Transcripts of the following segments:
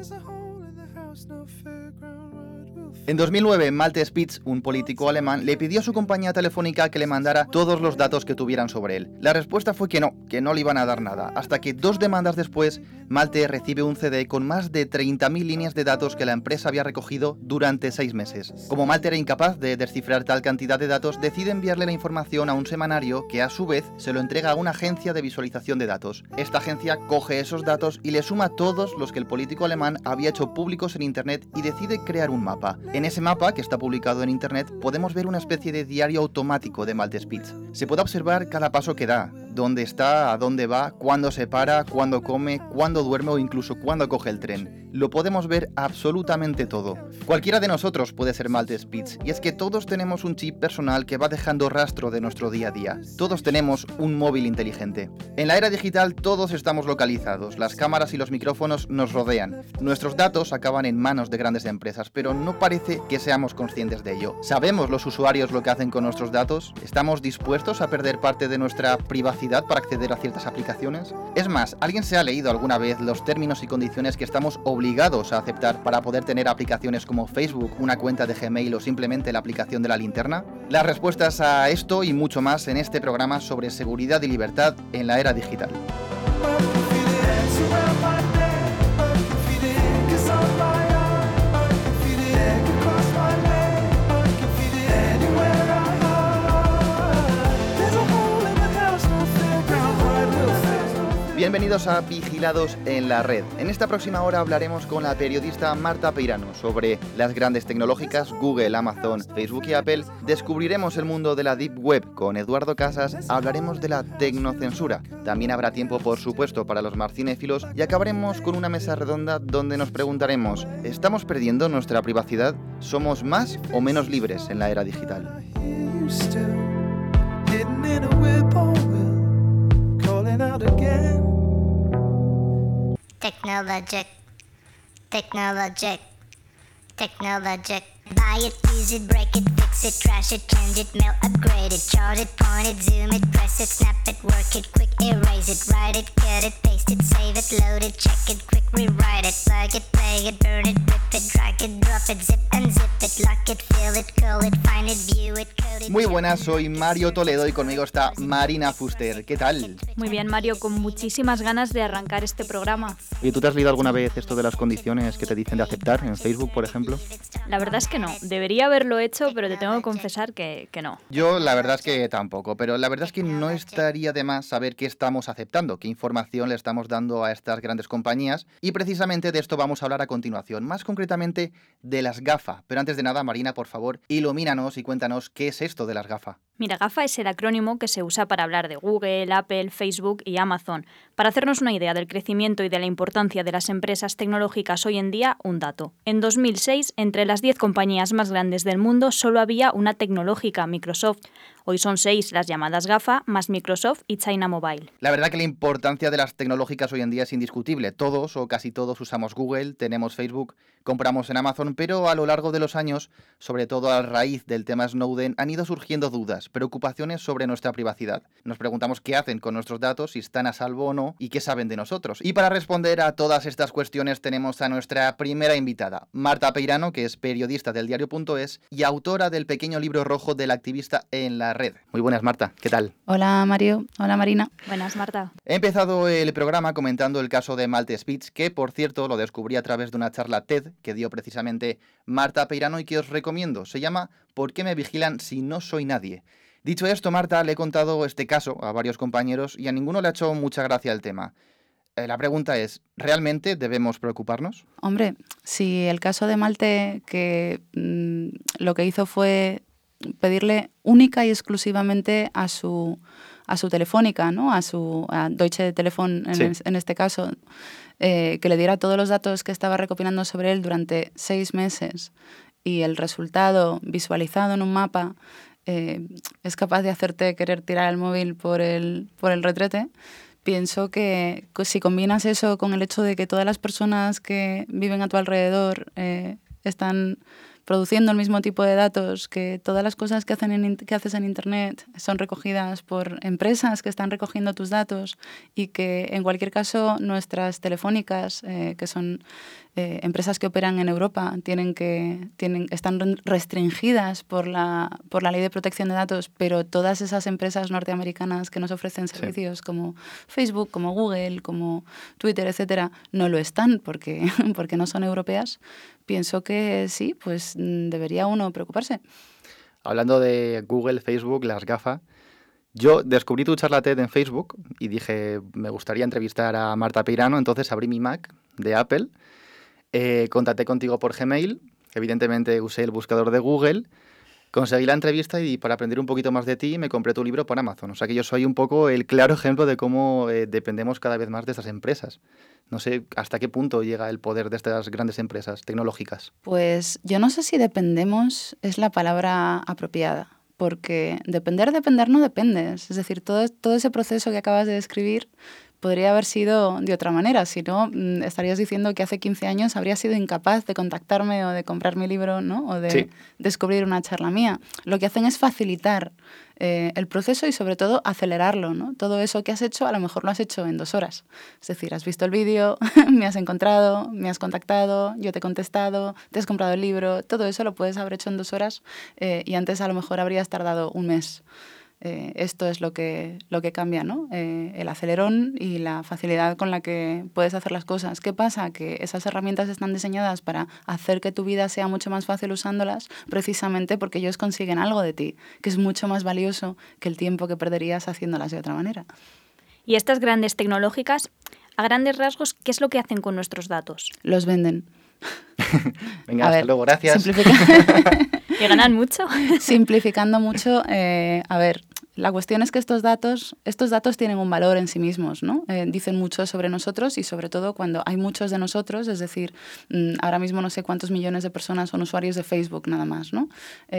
En 2009, Malte Spitz, un político alemán, le pidió a su compañía telefónica que le mandara todos los datos que tuvieran sobre él. La respuesta fue que no le iban a dar nada, hasta que 2 demandas después, Malte recibe un CD con más de 30.000 líneas de datos que la empresa había recogido durante 6 meses. Como Malte era incapaz de descifrar tal cantidad de datos, decide enviarle la información a un semanario que a su vez se lo entrega a una agencia de visualización de datos. Esta agencia coge esos datos y le suma todos los que el político alemán había hecho públicos en internet y decide crear un mapa. En ese mapa, que está publicado en internet, podemos ver una especie de diario automático de Malte Spitz. Se puede observar cada paso que da, dónde está, a dónde va, cuándo se para, cuándo come, cuándo duerme o incluso cuándo coge el tren. Lo podemos ver absolutamente todo. Cualquiera de nosotros puede ser Malte Spitz, y es que todos tenemos un chip personal que va dejando rastro de nuestro día a día. Todos tenemos un móvil inteligente. En la era digital todos estamos localizados, las cámaras y los micrófonos nos rodean. Nuestros datos acaban en manos de grandes empresas, pero no parece que seamos conscientes de ello. ¿Sabemos los usuarios lo que hacen con nuestros datos? ¿Estamos dispuestos a perder parte de nuestra privacidad para acceder a ciertas aplicaciones? Es más, ¿alguien se ha leído alguna vez los términos y condiciones que estamos obligados a aceptar para poder tener aplicaciones como Facebook, una cuenta de Gmail o simplemente la aplicación de la linterna? Las respuestas a esto y mucho más en este programa sobre seguridad y libertad en la era digital. Bienvenidos a Vigilados en la Red. En esta próxima hora hablaremos con la periodista Marta Peirano sobre las grandes tecnológicas Google, Amazon, Facebook y Apple. Descubriremos el mundo de la Deep Web con Eduardo Casas. Hablaremos de la tecnocensura. También habrá tiempo, por supuesto, para los marcinéfilos. Y acabaremos con una mesa redonda donde nos preguntaremos: ¿estamos perdiendo nuestra privacidad? ¿Somos más o menos libres en la era digital? Technologic, technologic, technologic. Buy it, use it, break it, fix it, trash it, change it, mail, upgrade it, chart it, point it, zoom it, press it, snap it, work it, quick erase it, write it, cut it, paste it, save it, load it, check it, quick rewrite it, plug it, play it, burn it, rip it, drag it, drop it, zip and zip it, lock it, fill it, curl it, find it, view it, code it. Muy buenas, soy Mario Toledo y conmigo está Marina Fuster. ¿Qué tal? Muy bien, Mario, con muchísimas ganas de arrancar este programa. ¿Y tú te has leído alguna vez esto de las condiciones que te dicen de aceptar en Facebook, por ejemplo? La verdad es que no. Debería haberlo hecho, pero te tengo que confesar que no. Yo la verdad es que tampoco, pero la verdad es que no estaría de más saber qué estamos aceptando, qué información le estamos dando a estas grandes compañías, y precisamente de esto vamos a hablar a continuación, más concretamente de las GAFA. Pero antes de nada, Marina, por favor, ilumínanos y cuéntanos qué es esto de las GAFA. Mira, GAFA es el acrónimo que se usa para hablar de Google, Apple, Facebook y Amazon. Para hacernos una idea del crecimiento y de la importancia de las empresas tecnológicas hoy en día, un dato. En 2006, entre las 10 compañías más grandes del mundo, solo había una tecnológica, Microsoft. Hoy son 6 las llamadas GAFA, más Microsoft y China Mobile. La verdad que la importancia de las tecnológicas hoy en día es indiscutible. Todos o casi todos usamos Google, tenemos Facebook, compramos en Amazon, pero a lo largo de los años, sobre todo a raíz del tema Snowden, han ido surgiendo dudas, preocupaciones sobre nuestra privacidad. Nos preguntamos qué hacen con nuestros datos, si están a salvo o no, y qué saben de nosotros. Y para responder a todas estas cuestiones tenemos a nuestra primera invitada, Marta Peirano, que es periodista del diario.es y autora del pequeño libro rojo del activista en la red. Muy buenas, Marta, ¿qué tal? Hola, Mario. Hola, Marina. Buenas, Marta. He empezado el programa comentando el caso de Malte Spitz, que por cierto lo descubrí a través de una charla TED que dio precisamente Marta Peirano y que os recomiendo. Se llama ¿Por qué me vigilan si no soy nadie? Dicho esto, Marta, le he contado este caso a varios compañeros y a ninguno le ha hecho mucha gracia el tema. La pregunta es, ¿realmente debemos preocuparnos? Hombre, si el caso de Malte, que lo que hizo fue pedirle única y exclusivamente a su telefónica, ¿no? a Deutsche Telefon en este caso, que le diera todos los datos que estaba recopilando sobre él durante 6 meses y el resultado visualizado en un mapa es capaz de hacerte querer tirar el móvil por el retrete. Pienso que si combinas eso con el hecho de que todas las personas que viven a tu alrededor están produciendo el mismo tipo de datos, que todas las cosas que haces en Internet son recogidas por empresas que están recogiendo tus datos y que en cualquier caso nuestras telefónicas, que son empresas que operan en Europa, están restringidas por la ley de protección de datos, pero todas esas empresas norteamericanas que nos ofrecen servicios como Facebook, como Google, como Twitter, etcétera, no lo están porque no son europeas. Pienso que sí, pues debería uno preocuparse. Hablando de Google, Facebook, las GAFA, yo descubrí tu charla TED en Facebook y dije, me gustaría entrevistar a Marta Peirano, entonces abrí mi Mac de Apple, contacté contigo por Gmail, evidentemente usé el buscador de Google, conseguí la entrevista y para aprender un poquito más de ti me compré tu libro por Amazon. O sea que yo soy un poco el claro ejemplo de cómo dependemos cada vez más de estas empresas. No sé hasta qué punto llega el poder de estas grandes empresas tecnológicas. Pues yo no sé si dependemos es la palabra apropiada, porque depender no dependes. Es decir, todo ese proceso que acabas de describir podría haber sido de otra manera. Si no, estarías diciendo que hace 15 años habría sido incapaz de contactarme o de comprar mi libro, ¿no? O de descubrir una charla mía. Lo que hacen es facilitar el proceso y sobre todo acelerarlo, ¿no? Todo eso que has hecho a lo mejor lo has hecho en 2 horas. Es decir, has visto el vídeo, me has encontrado, me has contactado, yo te he contestado, te has comprado el libro, todo eso lo puedes haber hecho en 2 horas y antes a lo mejor habrías tardado un mes. Esto es lo que cambia, ¿no? El acelerón y la facilidad con la que puedes hacer las cosas. ¿Qué pasa? Que esas herramientas están diseñadas para hacer que tu vida sea mucho más fácil usándolas, precisamente porque ellos consiguen algo de ti, que es mucho más valioso que el tiempo que perderías haciéndolas de otra manera. Y estas grandes tecnológicas, a grandes rasgos, ¿qué es lo que hacen con nuestros datos? Los venden. Venga, hasta luego, gracias. ¿Y ganan mucho? Simplificando mucho, a ver, la cuestión es que estos datos tienen un valor en sí mismos, ¿no? Dicen mucho sobre nosotros y sobre todo cuando hay muchos de nosotros, es decir, ahora mismo no sé cuántos millones de personas son usuarios de Facebook nada más, ¿no?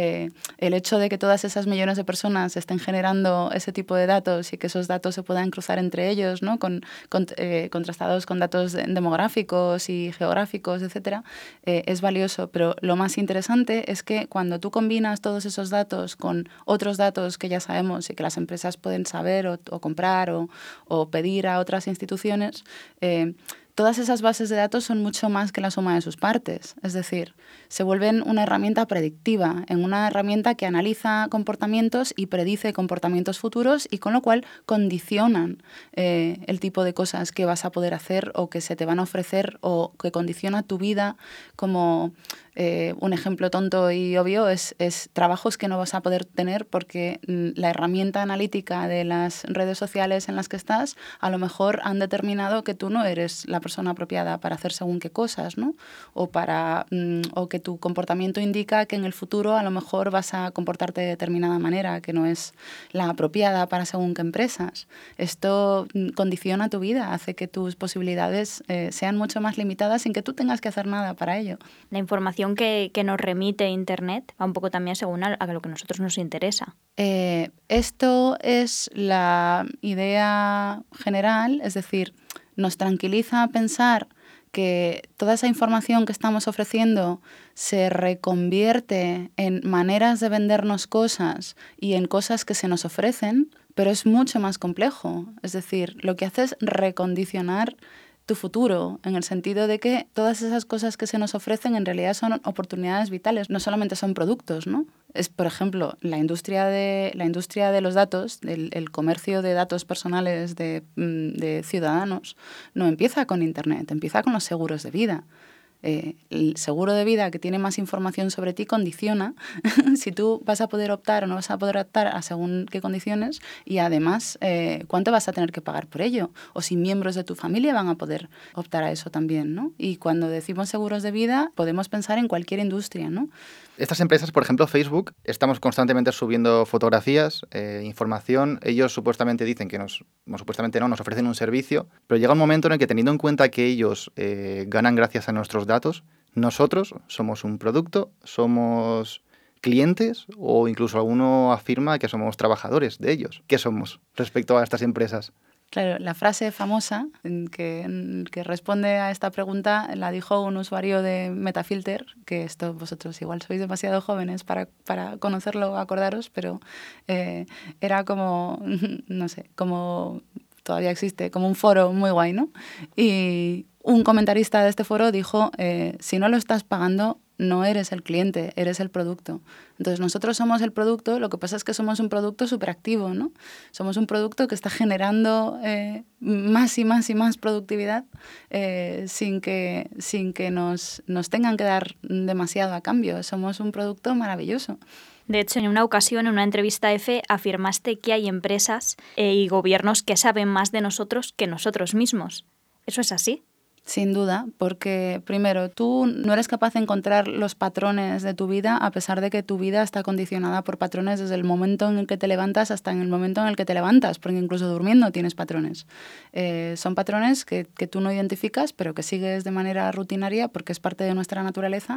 El hecho de que todas esas millones de personas estén generando ese tipo de datos y que esos datos se puedan cruzar entre ellos, ¿no? Contrastados con datos demográficos y geográficos, etcétera, es valioso. Pero lo más interesante es que cuando tú combinas todos esos datos con otros datos que ya sabemos y que las empresas pueden saber o comprar o pedir a otras instituciones, todas esas bases de datos son mucho más que la suma de sus partes. Es decir, se vuelven una herramienta predictiva, en una herramienta que analiza comportamientos y predice comportamientos futuros y con lo cual condicionan el tipo de cosas que vas a poder hacer o que se te van a ofrecer o que condiciona tu vida. Como un ejemplo tonto y obvio es trabajos que no vas a poder tener porque la herramienta analítica de las redes sociales en las que estás a lo mejor han determinado que tú no eres la persona apropiada para hacer según qué cosas, ¿no? O que tu comportamiento indica que en el futuro a lo mejor vas a comportarte de determinada manera, que no es la apropiada para según qué empresas. Esto condiciona tu vida, hace que tus posibilidades sean mucho más limitadas sin que tú tengas que hacer nada para ello. La información que nos remite Internet va un poco también según a lo que a nosotros nos interesa. Esto es la idea general, es decir, nos tranquiliza pensar que toda esa información que estamos ofreciendo se reconvierte en maneras de vendernos cosas y en cosas que se nos ofrecen, pero es mucho más complejo. Es decir, lo que hace es recondicionar tu futuro, en el sentido de que todas esas cosas que se nos ofrecen en realidad son oportunidades vitales, no solamente son productos, ¿no? Es, por ejemplo, la industria de los datos, el comercio de datos personales de ciudadanos, no empieza con Internet, empieza con los seguros de vida. El seguro de vida que tiene más información sobre ti condiciona si tú vas a poder optar o no vas a poder optar a según qué condiciones y además cuánto vas a tener que pagar por ello o si miembros de tu familia van a poder optar a eso también, ¿no? Y cuando decimos seguros de vida podemos pensar en cualquier industria, ¿no? Estas empresas, por ejemplo, Facebook, estamos constantemente subiendo fotografías, información. Ellos supuestamente dicen que nos ofrecen un servicio, pero llega un momento en el que, teniendo en cuenta que ellos ganan gracias a nuestros datos, nosotros somos un producto, somos clientes o incluso alguno afirma que somos trabajadores de ellos. ¿Qué somos respecto a estas empresas? Claro, la frase famosa que responde a esta pregunta la dijo un usuario de Metafilter, que esto vosotros igual sois demasiado jóvenes para conocerlo o acordaros, pero era como, no sé, como todavía existe, como un foro muy guay, ¿no? Y un comentarista de este foro dijo, si no lo estás pagando, no eres el cliente, eres el producto. Entonces nosotros somos el producto, lo que pasa es que somos un producto superactivo, ¿no? Somos un producto que está generando más y más y más productividad sin que nos tengan que dar demasiado a cambio. Somos un producto maravilloso. De hecho, en una ocasión, en una entrevista a EFE, afirmaste que hay empresas y gobiernos que saben más de nosotros que nosotros mismos. ¿Eso es así? Sin duda, porque primero, tú no eres capaz de encontrar los patrones de tu vida a pesar de que tu vida está condicionada por patrones desde el momento en el que te levantas hasta en el momento en el que te levantas, porque incluso durmiendo tienes patrones. Son patrones que tú no identificas, pero que sigues de manera rutinaria porque es parte de nuestra naturaleza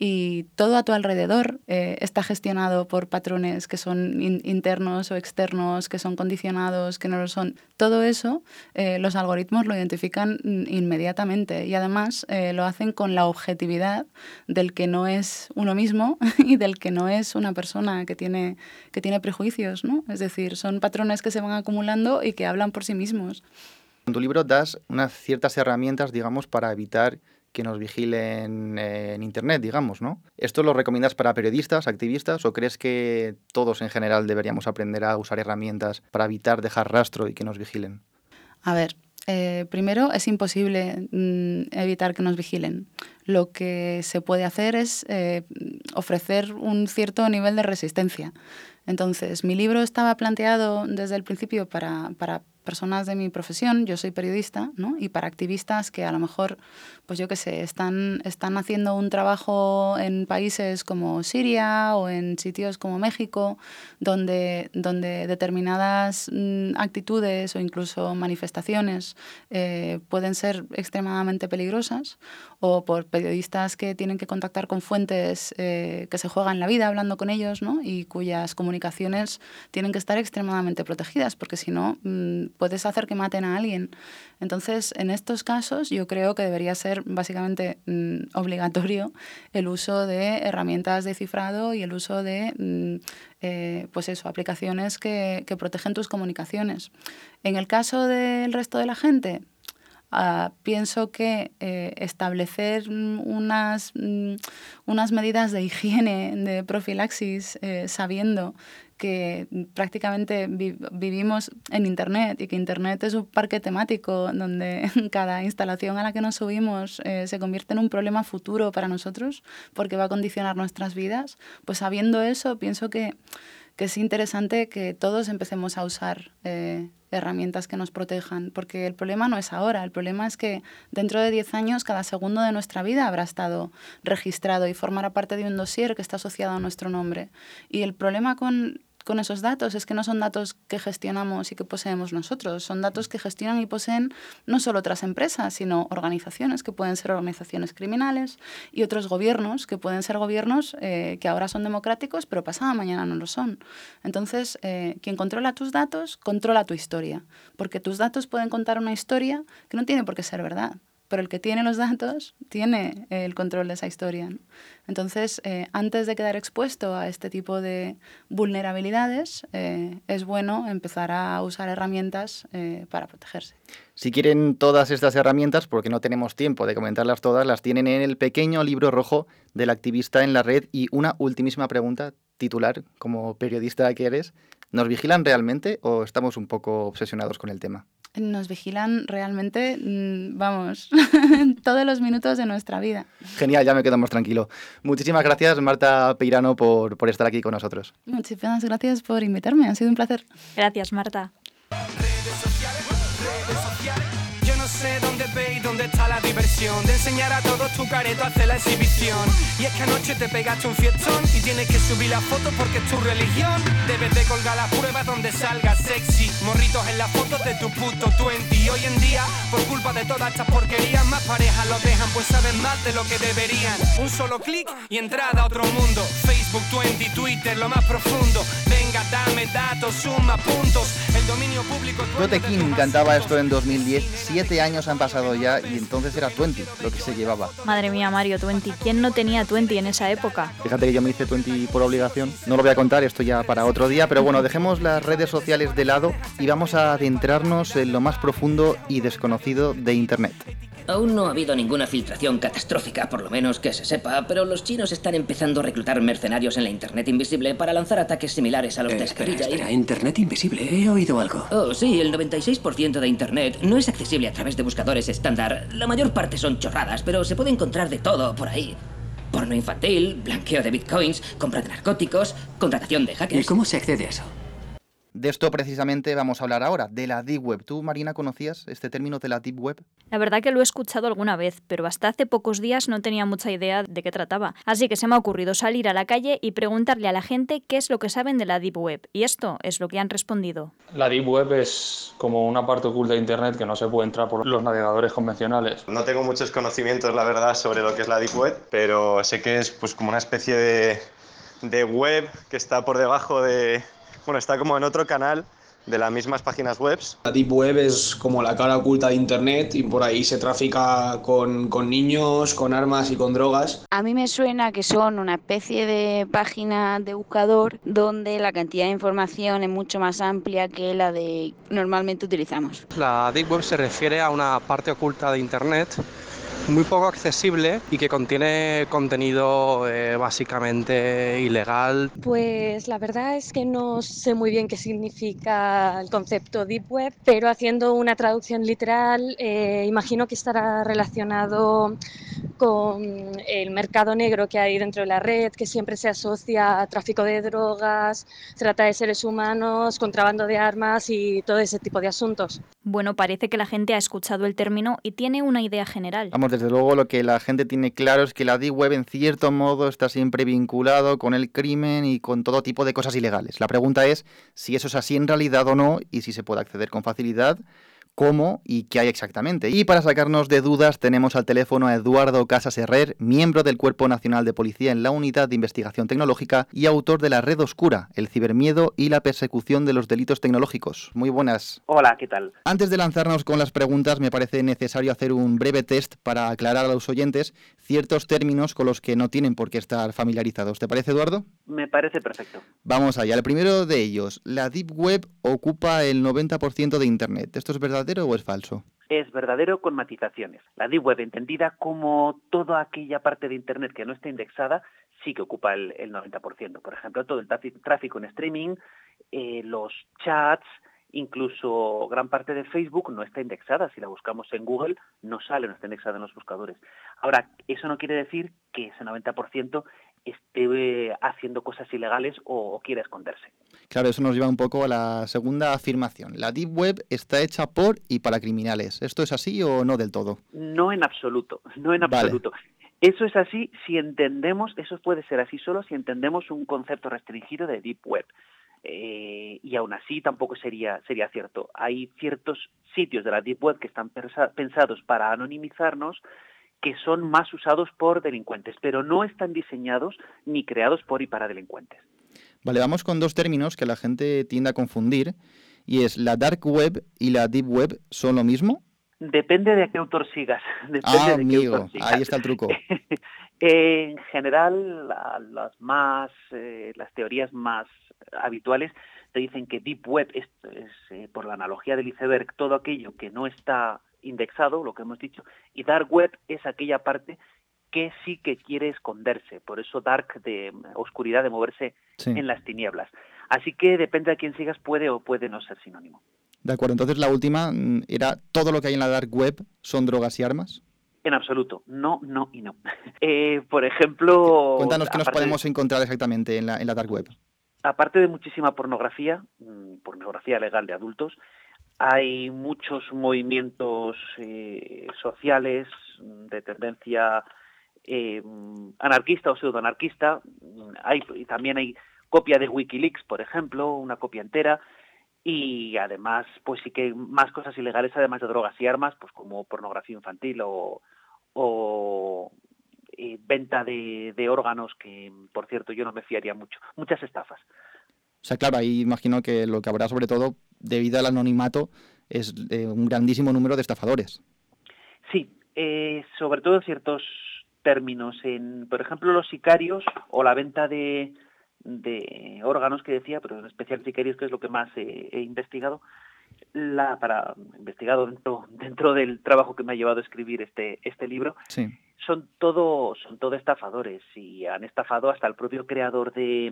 y todo a tu alrededor está gestionado por patrones que son internos o externos, que son condicionados, que no lo son. Todo eso los algoritmos lo identifican inmediatamente. Y además lo hacen con la objetividad del que no es uno mismo y del que no es una persona que tiene prejuicios, ¿no? Es decir, son patrones que se van acumulando y que hablan por sí mismos. En tu libro das unas ciertas herramientas, digamos, para evitar que nos vigilen en Internet, digamos, ¿no? ¿Esto lo recomiendas para periodistas, activistas, o crees que todos en general deberíamos aprender a usar herramientas para evitar dejar rastro y que nos vigilen? A ver, primero, es imposible evitar que nos vigilen. Lo que se puede hacer es ofrecer un cierto nivel de resistencia. Entonces, mi libro estaba planteado desde el principio para personas de mi profesión, yo soy periodista, ¿no? Y para activistas que a lo mejor, pues yo qué sé, están haciendo un trabajo en países como Siria o en sitios como México, donde determinadas actitudes o incluso manifestaciones pueden ser extremadamente peligrosas, o por periodistas que tienen que contactar con fuentes que se juegan la vida hablando con ellos, ¿no? Y cuyas comunicaciones tienen que estar extremadamente protegidas, porque si no puedes hacer que maten a alguien. Entonces, en estos casos, yo creo que debería ser básicamente obligatorio el uso de herramientas de cifrado y el uso de pues eso, aplicaciones que protegen tus comunicaciones. En el caso del resto de la gente, pienso que establecer unas medidas de higiene, de profilaxis, sabiendo que prácticamente vivimos en Internet y que Internet es un parque temático donde cada instalación a la que nos subimos se convierte en un problema futuro para nosotros porque va a condicionar nuestras vidas, pues sabiendo eso, pienso que es interesante que todos empecemos a usar herramientas que nos protejan, porque el problema no es ahora, el problema es que dentro de 10 años cada segundo de nuestra vida habrá estado registrado y formará parte de un dossier que está asociado a nuestro nombre. Y el problema con esos datos es que no son datos que gestionamos y que poseemos nosotros, son datos que gestionan y poseen no solo otras empresas, sino organizaciones que pueden ser organizaciones criminales y otros gobiernos que pueden ser gobiernos que ahora son democráticos pero pasado mañana no lo son. Entonces, quien controla tus datos, controla tu historia, porque tus datos pueden contar una historia que no tiene por qué ser verdad, pero el que tiene los datos tiene el control de esa historia, ¿no? Entonces, antes de quedar expuesto a este tipo de vulnerabilidades, es bueno empezar a usar herramientas para protegerse. Si quieren todas estas herramientas, porque no tenemos tiempo de comentarlas todas, las tienen en el pequeño libro rojo del activista en la red. Y una ultimísima pregunta titular, como periodista que eres, ¿nos vigilan realmente o estamos un poco obsesionados con el tema? Nos vigilan realmente, vamos, todos los minutos de nuestra vida. Genial, ya me quedo más tranquilo. Muchísimas gracias, Marta Peirano, por estar aquí con nosotros. Muchísimas gracias por invitarme, ha sido un placer. Gracias, Marta. Yo no sé dónde ve y dónde está la diversión de enseñar a todos tu careto a hacer la exhibición. Y es que anoche te pegaste un fiestón y tienes que subir la foto porque es tu religión. Debes de colgar las pruebas donde salgas sexy, morritos en las fotos de tu puto 20. Y hoy en día, por culpa de todas estas porquerías, más parejas lo dejan, pues saben más de lo que deberían. Un solo clic y entrada a otro mundo. Facebook, 20, Twitter, lo más profundo. Venga, dame datos, suma puntos. El dominio público es dueño Tote de King tu base cantaba de esto en datos. 2010, 7 años han pasado ya y entonces era 20 lo que se llevaba. Madre mía, Mario, 20. ¿Quién no tenía 20 en esa época? Fíjate que yo me hice 20 por obligación, no lo voy a contar, esto ya para otro día, pero bueno, dejemos las redes sociales de lado y vamos a adentrarnos en lo más profundo y desconocido de Internet. Aún no ha habido ninguna filtración catastrófica, por lo menos que se sepa, pero los chinos están empezando a reclutar mercenarios en la Internet invisible para lanzar ataques similares a los de Escarilla. Espera, Internet invisible, he oído algo. Oh, sí, el 96% de Internet no es accesible a través de buscadores estándar. La mayor parte son chorradas, pero se puede encontrar de todo por ahí. Porno infantil, blanqueo de bitcoins, compra de narcóticos, contratación de ¿Y hackers. cómo se accede a eso? De esto precisamente vamos a hablar ahora, de la Deep Web. ¿Tú, Marina, conocías este término de la Deep Web? La verdad que lo he escuchado alguna vez, pero hasta hace pocos días no tenía mucha idea de qué trataba. Así que se me ha ocurrido salir a la calle y preguntarle a la gente qué es lo que saben de la Deep Web. Y esto es lo que han respondido. La Deep Web es como una parte oculta de Internet que no se puede entrar por los navegadores convencionales. No tengo muchos conocimientos, la verdad, sobre lo que es la Deep Web, pero sé que es pues como una especie de web que está por debajo de... Bueno, está como en otro canal de las mismas páginas web. La Deep Web es como la cara oculta de Internet y por ahí se trafica con niños, con armas y con drogas. A mí me suena que son una especie de página de buscador donde la cantidad de información es mucho más amplia que la de normalmente utilizamos. La Deep Web se refiere a una parte oculta de Internet muy poco accesible y que contiene contenido básicamente ilegal. Pues la verdad es que no sé muy bien qué significa el concepto Deep Web, pero haciendo una traducción literal, imagino que estará relacionado con el mercado negro que hay dentro de la red, que siempre se asocia a tráfico de drogas, trata de seres humanos, contrabando de armas y todo ese tipo de asuntos. Bueno, parece que la gente ha escuchado el término y tiene una idea general. Vamos, desde luego lo que la gente tiene claro es que la Deep Web en cierto modo está siempre vinculado con el crimen y con todo tipo de cosas ilegales. La pregunta es si eso es así en realidad o no y si se puede acceder con facilidad, cómo y qué hay exactamente. Y para sacarnos de dudas tenemos al teléfono a Eduardo Casas Herrer, miembro del Cuerpo Nacional de Policía en la Unidad de Investigación Tecnológica y autor de La Red Oscura, el cibermiedo y la persecución de los delitos tecnológicos. Muy buenas. Hola, ¿qué tal? Antes de lanzarnos con las preguntas, me parece necesario hacer un breve test para aclarar a los oyentes ciertos términos con los que no tienen por qué estar familiarizados. ¿Te parece, Eduardo? Me parece perfecto. Vamos allá. El primero de ellos, la Deep Web ocupa el 90% de Internet. ¿Esto es verdadero o es falso? Es verdadero con matizaciones. La Deep Web, entendida como toda aquella parte de Internet que no está indexada, sí que ocupa el 90%. Por ejemplo, todo el tráfico en streaming, los chats, incluso gran parte de Facebook no está indexada. Si la buscamos en Google, no sale, no está indexada en los buscadores. Ahora, eso no quiere decir que ese 90% esté haciendo cosas ilegales o quiera esconderse. Claro, eso nos lleva un poco a la segunda afirmación. La Deep Web está hecha por y para criminales. ¿Esto es así o no del todo? No en absoluto, no en absoluto. Vale. Eso es así si entendemos, eso puede ser así solo si entendemos un concepto restringido de Deep Web. Y aún así tampoco sería cierto. Hay ciertos sitios de la Deep Web que están pensados para anonimizarnos, que son más usados por delincuentes, pero no están diseñados ni creados por y para delincuentes. Vale, vamos con dos términos que la gente tiende a confundir, y es la Dark Web y la Deep Web, ¿son lo mismo? Depende de qué autor sigas. Amigo, ahí está el truco. En general, las teorías más habituales te dicen que Deep Web es por la analogía del iceberg, todo aquello que no está indexado, lo que hemos dicho, y Dark Web es aquella parte que sí que quiere esconderse, por eso Dark de oscuridad, de moverse en las tinieblas. Así que depende de quién sigas, puede o puede no ser sinónimo. De acuerdo, entonces la última era, ¿todo lo que hay en la Dark Web son drogas y armas? En absoluto, no, no y no. Por ejemplo... Cuéntanos qué nos podemos encontrar exactamente en la Dark Web. Aparte de muchísima pornografía legal de adultos, hay muchos movimientos sociales de tendencia anarquista o pseudoanarquista. También hay copia de WikiLeaks, por ejemplo, una copia entera. Y además, pues sí que hay más cosas ilegales, además de drogas y armas, pues como pornografía infantil o venta de órganos, que por cierto yo no me fiaría mucho. Muchas estafas. O sea, claro, ahí imagino que lo que habrá sobre todo, debido al anonimato, es un grandísimo número de estafadores. Sí, sobre todo en ciertos términos. Por ejemplo, los sicarios o la venta de órganos que decía, pero en especial sicarios, que es lo que más he investigado, dentro del trabajo que me ha llevado a escribir este libro, sí. son todo estafadores, y han estafado hasta el propio creador de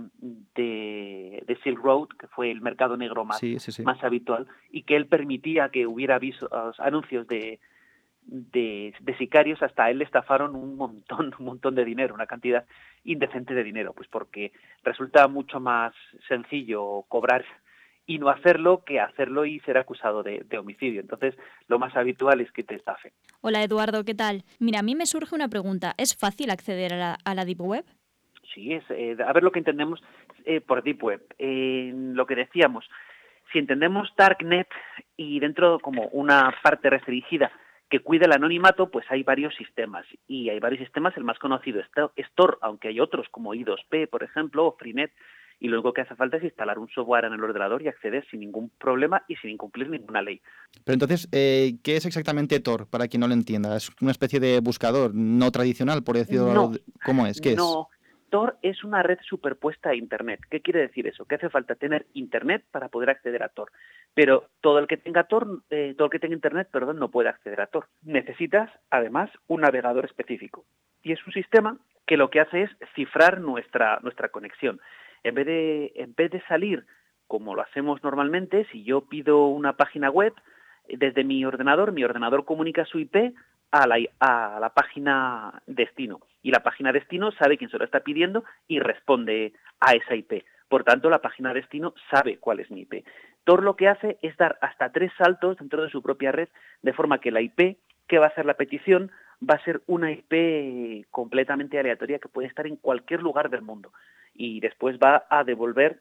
Silk Road, que fue el mercado negro más habitual, y que él permitía que hubiera anuncios de sicarios. Hasta a él le estafaron un montón de dinero, una cantidad indecente de dinero, pues porque resulta mucho más sencillo cobrar y no hacerlo que hacerlo y ser acusado de homicidio. Entonces, lo más habitual es que te estafen. Hola Eduardo, ¿qué tal? Mira, a mí me surge una pregunta. ¿Es fácil acceder a la Deep Web? Sí, a ver lo que entendemos por Deep Web. Lo que decíamos, si entendemos Darknet y dentro como una parte restringida que cuida el anonimato, pues hay varios sistemas. Y hay varios sistemas, el más conocido es Tor, aunque hay otros como I2P, por ejemplo, o Freenet. Y lo único que hace falta es instalar un software en el ordenador y acceder sin ningún problema y sin incumplir ninguna ley. Pero entonces, ¿qué es exactamente Tor, para quien no lo entienda? ¿Es una especie de buscador no tradicional, por decirlo? No, ¿Cómo es? ¿Qué es? Tor es una red superpuesta a Internet. ¿Qué quiere decir eso? Que hace falta tener Internet para poder acceder a Tor. Pero todo el que tenga Internet, no puede acceder a Tor. Necesitas, además, un navegador específico. Y es un sistema que lo que hace es cifrar nuestra conexión. En vez de salir como lo hacemos normalmente, si yo pido una página web desde mi ordenador comunica su IP a la página destino, y la página destino sabe quién se lo está pidiendo y responde a esa IP. Por tanto, la página destino sabe cuál es mi IP. Tor lo que hace es dar hasta 3 saltos dentro de su propia red, de forma que la IP que va a hacer la petición va a ser una IP completamente aleatoria que puede estar en cualquier lugar del mundo. Y después va a devolver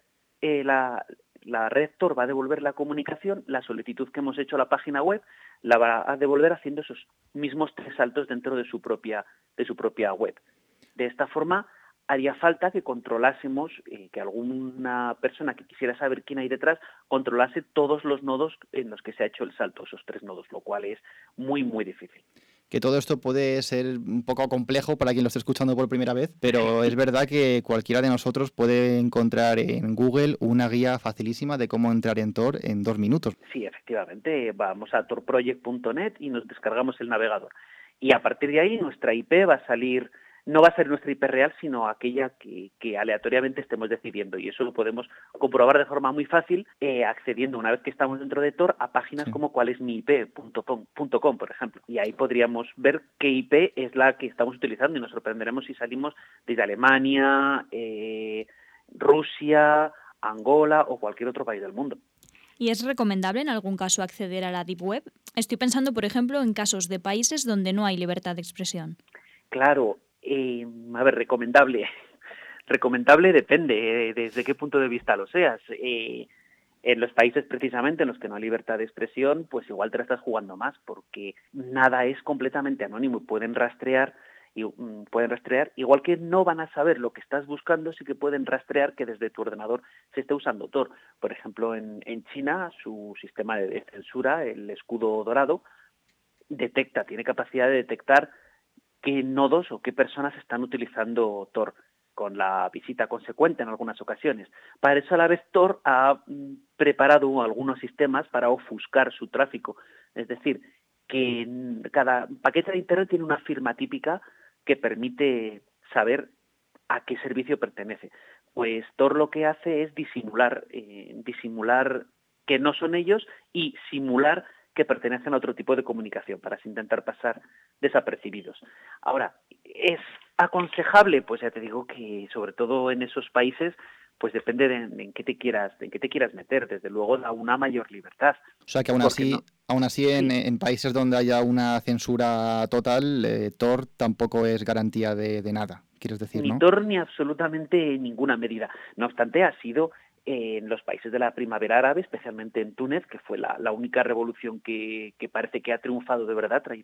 la red Tor va a devolver la comunicación, la solicitud que hemos hecho a la página web, la va a devolver haciendo esos mismos 3 saltos dentro de su propia web. De esta forma, haría falta que controlásemos, que alguna persona que quisiera saber quién hay detrás, controlase todos los nodos en los que se ha hecho el salto, esos 3 nodos, lo cual es muy, muy difícil. Que todo esto puede ser un poco complejo para quien lo esté escuchando por primera vez, pero es verdad que cualquiera de nosotros puede encontrar en Google una guía facilísima de cómo entrar en Tor en 2 minutos. Sí, efectivamente, vamos a torproject.net y nos descargamos el navegador. Y a partir de ahí nuestra IP va a salir, no va a ser nuestra IP real, sino aquella que aleatoriamente estemos decidiendo. Y eso lo podemos comprobar de forma muy fácil accediendo, una vez que estamos dentro de Tor, a páginas como cualesmiip.com, por ejemplo. Y ahí podríamos ver qué IP es la que estamos utilizando y nos sorprenderemos si salimos desde Alemania, Rusia, Angola o cualquier otro país del mundo. ¿Y es recomendable en algún caso acceder a la Deep Web? Estoy pensando, por ejemplo, en casos de países donde no hay libertad de expresión. Claro, recomendable. Recomendable depende desde qué punto de vista lo seas. En los países precisamente en los que no hay libertad de expresión, pues igual te la estás jugando más, porque nada es completamente anónimo y pueden rastrear, igual que no van a saber lo que estás buscando, sí que pueden rastrear que desde tu ordenador se esté usando Tor. Por ejemplo, en China, su sistema de censura, el escudo dorado, tiene capacidad de detectar qué nodos o qué personas están utilizando Tor, con la visita consecuente en algunas ocasiones. Para eso, a la vez, Tor ha preparado algunos sistemas para ofuscar su tráfico. Es decir, que cada paquete de Internet tiene una firma típica que permite saber a qué servicio pertenece. Pues Tor lo que hace es disimular que no son ellos y simular que pertenecen a otro tipo de comunicación para intentar pasar desapercibidos. Ahora, ¿es aconsejable? Pues ya te digo que sobre todo en esos países pues depende en qué te quieras meter. Desde luego da una mayor libertad. O sea que aún así en países donde haya una censura total, Tor tampoco es garantía de nada, quieres decir, ¿no? Ni Tor ni absolutamente ninguna medida. No obstante, ha sido en los países de la primavera árabe, especialmente en Túnez, que fue la única revolución que parece que ha triunfado de verdad, trayendo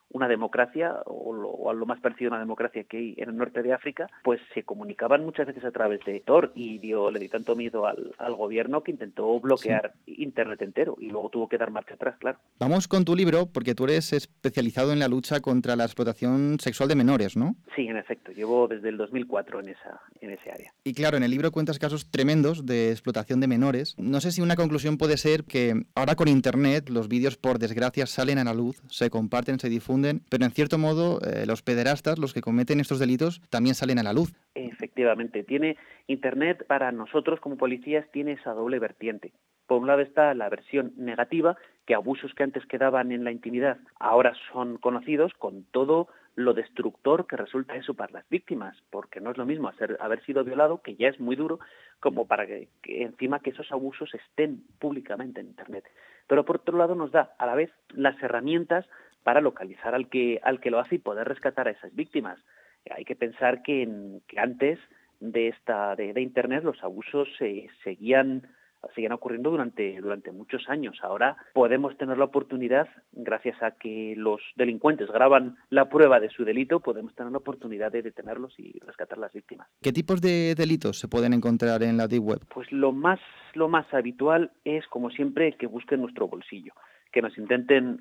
una democracia o a lo más parecido a una democracia que hay en el norte de África, pues se comunicaban muchas veces a través de Tor y le dio tanto miedo al gobierno que intentó bloquear Internet entero y luego tuvo que dar marcha atrás, claro. Vamos con tu libro, porque tú eres especializado en la lucha contra la explotación sexual de menores, ¿no? Sí, en efecto, llevo desde el 2004 en ese área. Y claro, en el libro cuentas casos tremendos de explotación de menores. No sé si una conclusión puede ser que ahora con Internet los vídeos por desgracia salen a la luz, se comparten, se difunden, pero en cierto modo los pederastas, los que cometen estos delitos, también salen a la luz. Efectivamente, Internet para nosotros como policías tiene esa doble vertiente. Por un lado está la versión negativa, que abusos que antes quedaban en la intimidad ahora son conocidos con todo lo destructor que resulta eso para las víctimas, porque no es lo mismo haber sido violado, que ya es muy duro, como para que encima que esos abusos estén públicamente en Internet. Pero por otro lado nos da a la vez las herramientas para localizar al que lo hace y poder rescatar a esas víctimas. Hay que pensar que antes de Internet los abusos seguían ocurriendo durante muchos años. Ahora podemos tener la oportunidad, gracias a que los delincuentes graban la prueba de su delito, podemos tener la oportunidad de detenerlos y rescatar a las víctimas. ¿Qué tipos de delitos se pueden encontrar en la Deep Web? Pues lo más habitual es, como siempre, que busquen nuestro bolsillo, que nos intenten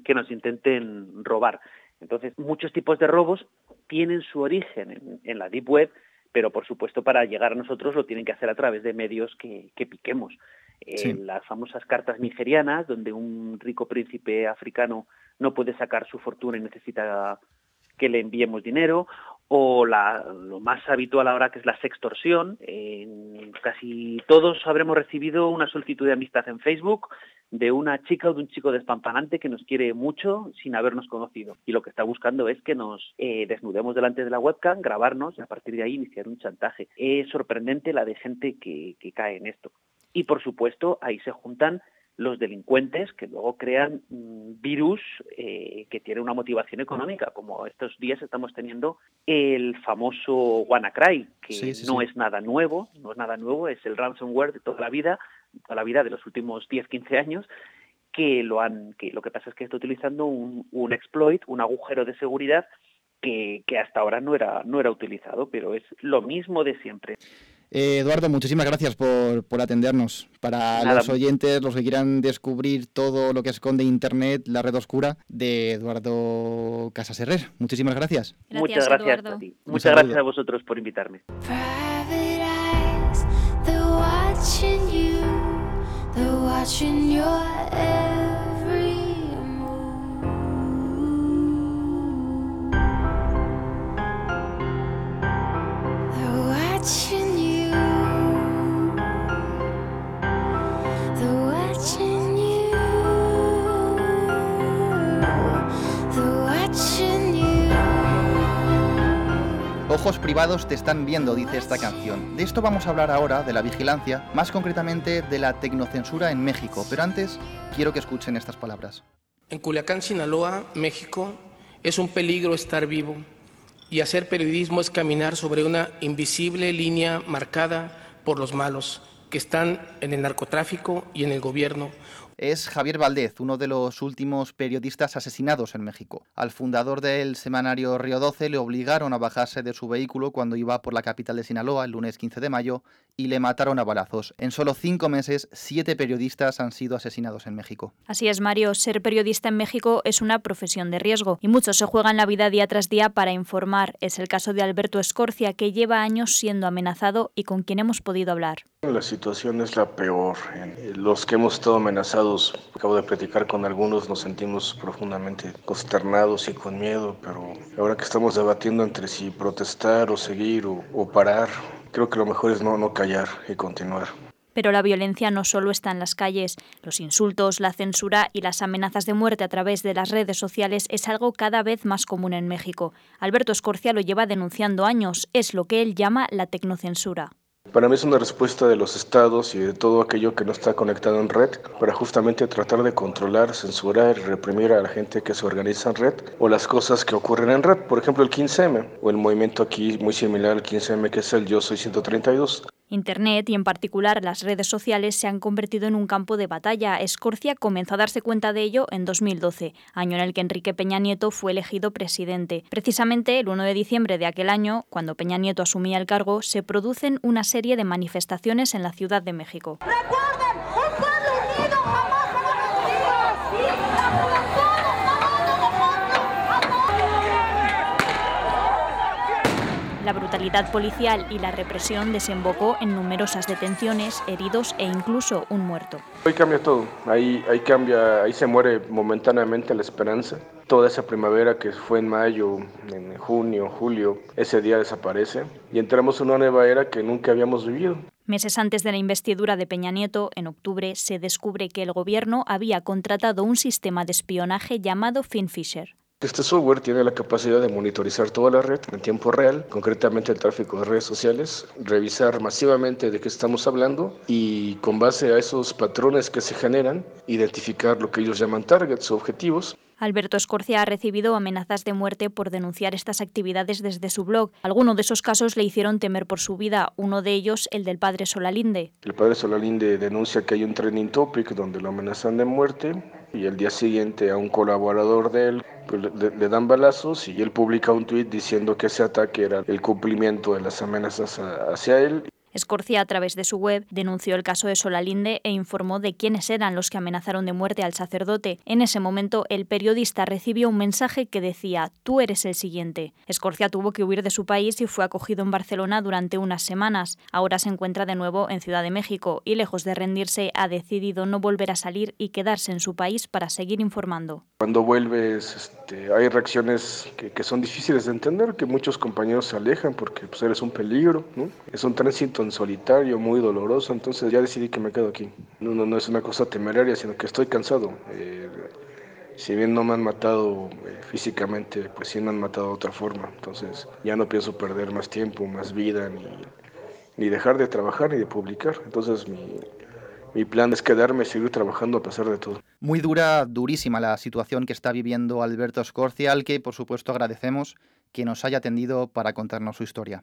robar. Entonces, muchos tipos de robos tienen su origen en la Deep Web, pero por supuesto para llegar a nosotros lo tienen que hacer a través de medios que piquemos. Las famosas cartas nigerianas, donde un rico príncipe africano no puede sacar su fortuna y necesita que le enviemos dinero, o lo más habitual ahora, que es la sextorsión. Casi todos habremos recibido una solicitud de amistad en Facebook de una chica o de un chico despampanante que nos quiere mucho sin habernos conocido, y lo que está buscando es que nos desnudemos delante de la webcam, grabarnos y a partir de ahí iniciar un chantaje. Es sorprendente la de gente que cae en esto. Y por supuesto ahí se juntan los delincuentes que luego crean virus que tienen una motivación económica, como estos días estamos teniendo el famoso WannaCry, que no es nada nuevo, es el ransomware de toda la vida de los últimos 10-15 años, que lo que pasa es que está utilizando un exploit, un agujero de seguridad que hasta ahora no era utilizado, pero es lo mismo de siempre. Eduardo, muchísimas gracias por atendernos. Para los oyentes, los que quieran descubrir todo lo que esconde Internet, la red oscura, de Eduardo Casas Herrer. Muchísimas gracias. Muchas gracias a ti. Muchas gracias a vosotros por invitarme. Ojos privados te están viendo, dice esta canción. De esto vamos a hablar ahora, de la vigilancia, más concretamente de la tecnocensura en México. Pero antes, quiero que escuchen estas palabras. En Culiacán, Sinaloa, México, es un peligro estar vivo. Y hacer periodismo es caminar sobre una invisible línea marcada por los malos, que están en el narcotráfico y en el gobierno. Es Javier Valdez, uno de los últimos periodistas asesinados en México. Al fundador del semanario Río 12 le obligaron a bajarse de su vehículo cuando iba por la capital de Sinaloa el lunes 15 de mayo y le mataron a balazos. En solo 5 meses, 7 periodistas han sido asesinados en México. Así es, Mario. Ser periodista en México es una profesión de riesgo y muchos se juegan la vida día tras día para informar. Es el caso de Alberto Escorcia, que lleva años siendo amenazado y con quien hemos podido hablar. La situación es la peor. Los que hemos estado amenazados, acabo de platicar con algunos, nos sentimos profundamente consternados y con miedo, pero ahora que estamos debatiendo entre si protestar o seguir o parar, creo que lo mejor es no callar y continuar. Pero la violencia no solo está en las calles. Los insultos, la censura y las amenazas de muerte a través de las redes sociales es algo cada vez más común en México. Alberto Escorcia lo lleva denunciando años. Es lo que él llama la tecnocensura. Para mí es una respuesta de los estados y de todo aquello que no está conectado en red para justamente tratar de controlar, censurar y reprimir a la gente que se organiza en red o las cosas que ocurren en red. Por ejemplo, el 15M o el movimiento aquí muy similar al 15M, que es el Yo Soy 132. Internet y en particular las redes sociales se han convertido en un campo de batalla. Escorcia comenzó a darse cuenta de ello en 2012, año en el que Enrique Peña Nieto fue elegido presidente. Precisamente el 1 de diciembre de aquel año, cuando Peña Nieto asumía el cargo, se producen una serie de manifestaciones en la Ciudad de México. ¡Recuerden! ¡Un pueblo unido jamás será vencido! La brutalidad policial y la represión desembocó en numerosas detenciones, heridos e incluso un muerto. Hoy cambia todo, ahí se muere momentáneamente la esperanza. Toda esa primavera que fue en mayo, en junio, julio, ese día desaparece y entramos en una nueva era que nunca habíamos vivido. Meses antes de la investidura de Peña Nieto, en octubre, se descubre que el gobierno había contratado un sistema de espionaje llamado FinFisher. Este software tiene la capacidad de monitorizar toda la red en tiempo real, concretamente el tráfico de redes sociales, revisar masivamente de qué estamos hablando y con base a esos patrones que se generan, identificar lo que ellos llaman targets o objetivos. Alberto Escorcia ha recibido amenazas de muerte por denunciar estas actividades desde su blog. Algunos de esos casos le hicieron temer por su vida, uno de ellos el del padre Solalinde. El padre Solalinde denuncia que hay un trending topic donde lo amenazan de muerte y el día siguiente a un colaborador de él le dan balazos y él publica un tuit diciendo que ese ataque era el cumplimiento de las amenazas hacia él. Escorcia, a través de su web, denunció el caso de Solalinde e informó de quiénes eran los que amenazaron de muerte al sacerdote. En ese momento, el periodista recibió un mensaje que decía: «Tú eres el siguiente». Escorcia tuvo que huir de su país y fue acogido en Barcelona durante unas semanas. Ahora se encuentra de nuevo en Ciudad de México y, lejos de rendirse, ha decidido no volver a salir y quedarse en su país para seguir informando. Cuando vuelves, hay reacciones que son difíciles de entender, que muchos compañeros se alejan porque pues, eres un peligro, ¿no? Es un tránsito en solitario, muy doloroso, entonces ya decidí que me quedo aquí. No es una cosa temeraria, sino que estoy cansado. Si bien no me han matado físicamente, pues sí me han matado de otra forma. Entonces ya no pienso perder más tiempo, más vida, ni dejar de trabajar ni de publicar. Entonces mi plan es quedarme y seguir trabajando a pesar de todo. Muy durísima la situación que está viviendo Alberto Escorcia, al que por supuesto agradecemos que nos haya atendido para contarnos su historia.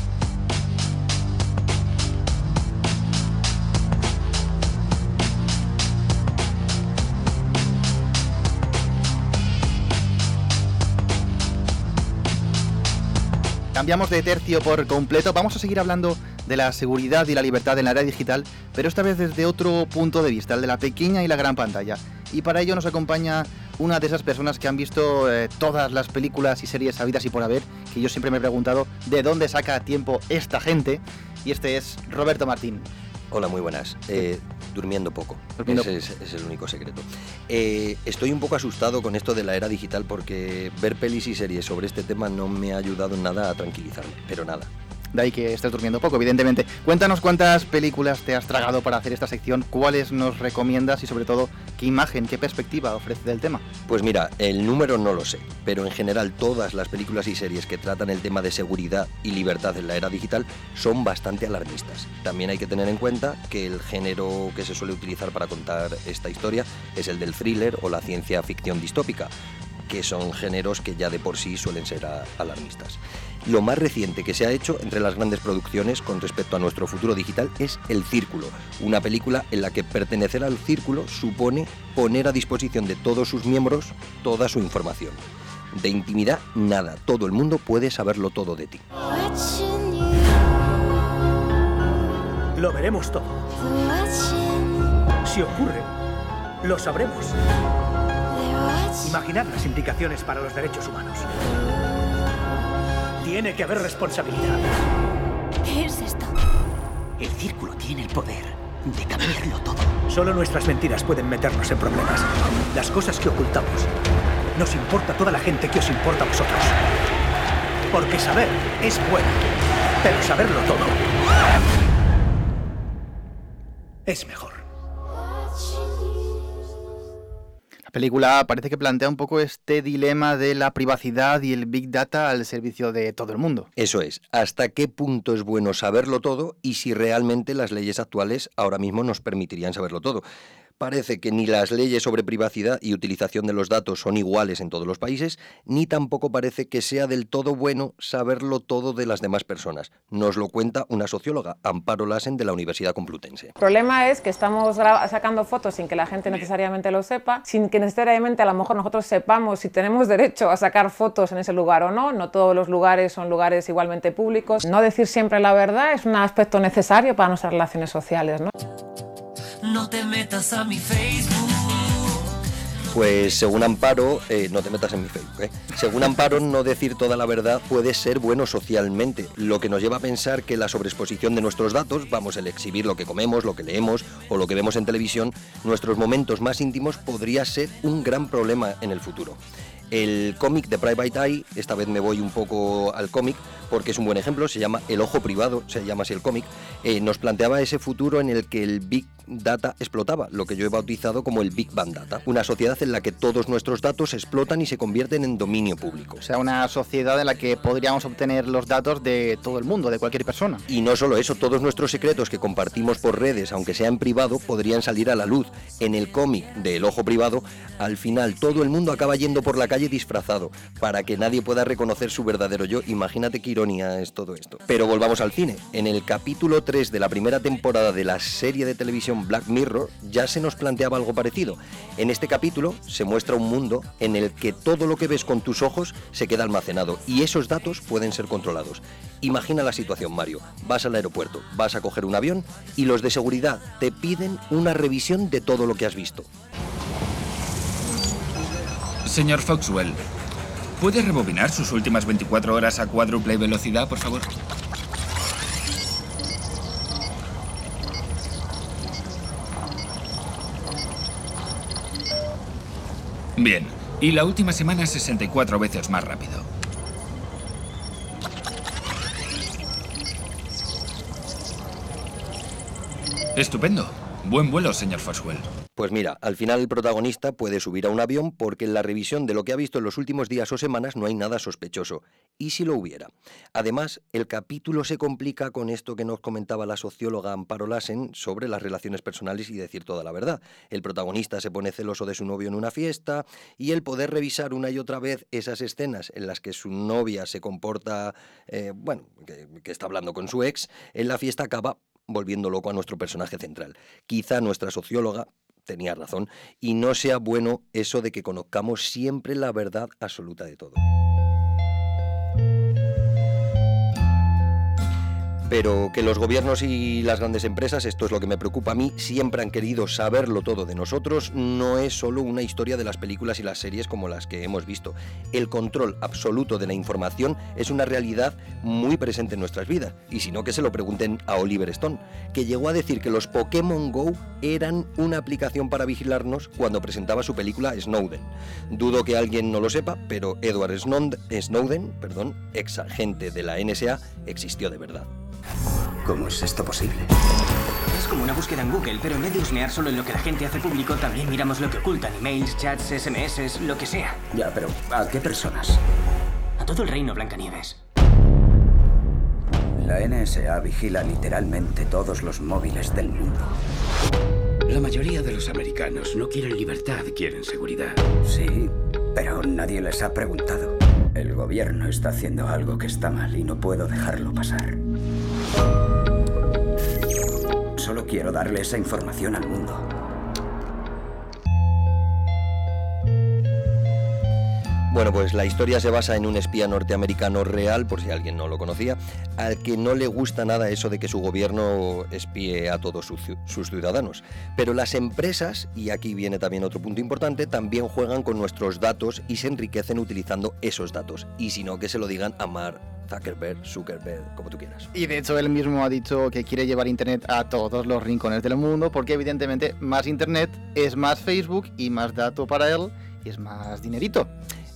Cambiamos de tercio por completo, vamos a seguir hablando de la seguridad y la libertad en la era digital, pero esta vez desde otro punto de vista, el de la pequeña y la gran pantalla. Y para ello nos acompaña una de esas personas que han visto todas las películas y series habidas y por haber, que yo siempre me he preguntado de dónde saca tiempo esta gente, y este es Roberto Martín. Hola, muy buenas. Durmiendo poco. Ese es el único secreto. Estoy un poco asustado con esto de la era digital porque ver pelis y series sobre este tema no me ha ayudado en nada a tranquilizarme, pero nada. De ahí que estés durmiendo poco, evidentemente. Cuéntanos cuántas películas te has tragado para hacer esta sección, cuáles nos recomiendas y sobre todo qué imagen, qué perspectiva ofrece del tema. Pues mira, el número no lo sé, pero en general todas las películas y series que tratan el tema de seguridad y libertad en la era digital son bastante alarmistas. También hay que tener en cuenta que el género que se suele utilizar para contar esta historia es el del thriller o la ciencia ficción distópica, que son géneros que ya de por sí suelen ser alarmistas. Lo más reciente que se ha hecho entre las grandes producciones con respecto a nuestro futuro digital es El Círculo, una película en la que pertenecer al círculo supone poner a disposición de todos sus miembros toda su información. De intimidad, nada, todo el mundo puede saberlo todo de ti. Lo veremos todo. Si ocurre, lo sabremos. Imaginad las implicaciones para los derechos humanos. Tiene que haber responsabilidad. ¿Qué es esto? El círculo tiene el poder de cambiarlo todo. Solo nuestras mentiras pueden meternos en problemas. Las cosas que ocultamos. Nos importa toda la gente que os importa a vosotros. Porque saber es bueno, pero saberlo todo es mejor. La película parece que plantea un poco este dilema de la privacidad y el Big Data al servicio de todo el mundo. Eso es, ¿hasta qué punto es bueno saberlo todo y si realmente las leyes actuales ahora mismo nos permitirían saberlo todo? Parece que ni las leyes sobre privacidad y utilización de los datos son iguales en todos los países, ni tampoco parece que sea del todo bueno saberlo todo de las demás personas. Nos lo cuenta una socióloga, Amparo Lassen, de la Universidad Complutense. El problema es que estamos sacando fotos sin que la gente necesariamente lo sepa, sin que necesariamente a lo mejor nosotros sepamos si tenemos derecho a sacar fotos en ese lugar o no. No todos los lugares son lugares igualmente públicos. No decir siempre la verdad es un aspecto necesario para nuestras relaciones sociales, ¿no? No te metas a mi Facebook. Pues según Amparo, no te metas en mi Facebook, Según Amparo, no decir toda la verdad puede ser bueno socialmente, lo que nos lleva a pensar que la sobreexposición de nuestros datos, vamos, el exhibir lo que comemos, lo que leemos o lo que vemos en televisión, nuestros momentos más íntimos, podría ser un gran problema en el futuro. El cómic de Private Eye, esta vez me voy un poco al cómic porque es un buen ejemplo, se llama El Ojo Privado, se llama así el cómic, nos planteaba ese futuro en el que el Big Data explotaba, lo que yo he bautizado como el Big Bang Data, una sociedad en la que todos nuestros datos explotan y se convierten en dominio público. O sea, una sociedad en la que podríamos obtener los datos de todo el mundo, de cualquier persona. Y no solo eso, todos nuestros secretos que compartimos por redes, aunque sea en privado, podrían salir a la luz. En el cómic de El Ojo Privado, al final todo el mundo acaba yendo por la calle disfrazado, para que nadie pueda reconocer su verdadero yo. Imagínate qué ironía es todo esto. Pero volvamos al cine. En el capítulo 3 de la primera temporada de la serie de televisión Black Mirror ya se nos planteaba algo parecido. En este capítulo se muestra un mundo en el que todo lo que ves con tus ojos se queda almacenado y esos datos pueden ser controlados. Imagina la situación, Mario. Vas al aeropuerto, vas a coger un avión y los de seguridad te piden una revisión de todo lo que has visto. Señor Foxwell, ¿puede rebobinar sus últimas 24 horas a cuádruple velocidad, por favor? Bien, y la última semana 64 veces más rápido. Estupendo. Buen vuelo, señor Foxwell. Pues mira, al final el protagonista puede subir a un avión porque en la revisión de lo que ha visto en los últimos días o semanas no hay nada sospechoso. ¿Y si lo hubiera? Además, el capítulo se complica con esto que nos comentaba la socióloga Amparo Lassen sobre las relaciones personales y decir toda la verdad. El protagonista se pone celoso de su novio en una fiesta y el poder revisar una y otra vez esas escenas en las que su novia se comporta, que está hablando con su ex, en la fiesta acaba volviendo loco a nuestro personaje central. Quizá nuestra socióloga tenía razón y no sea bueno eso de que conozcamos siempre la verdad absoluta de todo. Pero que los gobiernos y las grandes empresas, esto es lo que me preocupa a mí, siempre han querido saberlo todo de nosotros, no es solo una historia de las películas y las series como las que hemos visto. El control absoluto de la información es una realidad muy presente en nuestras vidas. Y si no, que se lo pregunten a Oliver Stone, que llegó a decir que los Pokémon Go eran una aplicación para vigilarnos cuando presentaba su película Snowden. Dudo que alguien no lo sepa, pero Edward Snowden, ex agente de la NSA, existió de verdad. ¿Cómo es esto posible? Es como una búsqueda en Google, pero en vez de husmear solo en lo que la gente hace público, también miramos lo que ocultan, emails, chats, SMS, lo que sea. Ya, pero ¿a qué personas? A todo el reino, Blancanieves. La NSA vigila literalmente todos los móviles del mundo. La mayoría de los americanos no quieren libertad, quieren seguridad. Sí, pero nadie les ha preguntado. El gobierno está haciendo algo que está mal y no puedo dejarlo pasar. Solo quiero darle esa información al mundo. Bueno, pues la historia se basa en un espía norteamericano real, por si alguien no lo conocía, al que no le gusta nada eso de que su gobierno espíe a todos sus ciudadanos. Pero las empresas, y aquí viene también otro punto importante, también juegan con nuestros datos y se enriquecen utilizando esos datos. Y si no, que se lo digan a Mark Zuckerberg, como tú quieras. Y de hecho él mismo ha dicho que quiere llevar Internet a todos los rincones del mundo, porque evidentemente más Internet es más Facebook y más dato para él y es más dinerito.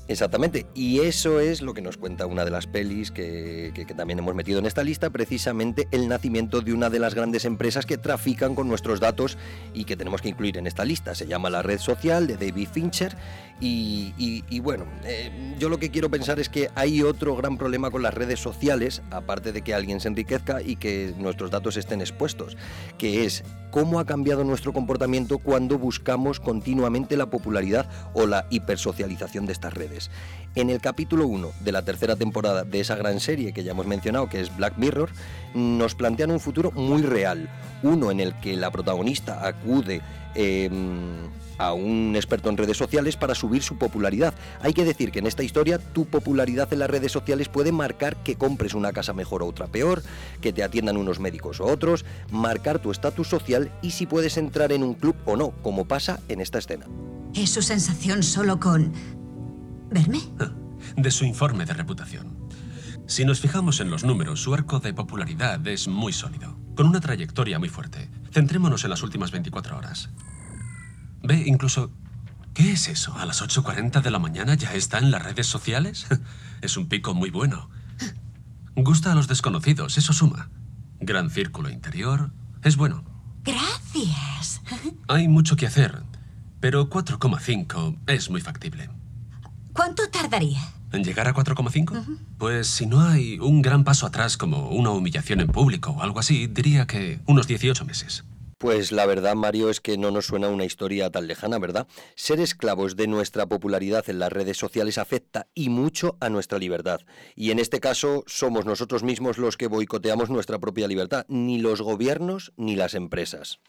Exactamente, y eso es lo que nos cuenta una de las pelis que también hemos metido en esta lista, precisamente el nacimiento de una de las grandes empresas que trafican con nuestros datos y que tenemos que incluir en esta lista. Se llama La Red Social, de David Fincher, y bueno, yo lo que quiero pensar es que hay otro gran problema con las redes sociales, aparte de que alguien se enriquezca y que nuestros datos estén expuestos, que es cómo ha cambiado nuestro comportamiento cuando buscamos continuamente la popularidad o la hipersocialización de estas redes. En el capítulo 1 de la tercera temporada de esa gran serie que ya hemos mencionado, que es Black Mirror, nos plantean un futuro muy real, uno en el que la protagonista acude a un experto en redes sociales para subir su popularidad. Hay que decir que en esta historia tu popularidad en las redes sociales puede marcar que compres una casa mejor o otra peor, que te atiendan unos médicos o otros, marcar tu estatus social y si puedes entrar en un club o no, como pasa en esta escena. ¿Es su sensación solo con verme? De su informe de reputación. Si nos fijamos en los números, su arco de popularidad es muy sólido, con una trayectoria muy fuerte. Centrémonos en las últimas 24 horas. Ve, incluso, ¿qué es eso? ¿A las 8:40 de la mañana ya está en las redes sociales? Es un pico muy bueno. Gusta a los desconocidos, eso suma. Gran círculo interior, es bueno. Gracias. Hay mucho que hacer, pero 4,5 es muy factible. ¿Cuánto tardaría? ¿En llegar a 4,5? Pues si no hay un gran paso atrás como una humillación en público o algo así, diría que unos 18 meses. Pues la verdad, Mario, es que no nos suena una historia tan lejana, ¿verdad? Ser esclavos de nuestra popularidad en las redes sociales afecta y mucho a nuestra libertad. Y en este caso somos nosotros mismos los que boicoteamos nuestra propia libertad, ni los gobiernos ni las empresas.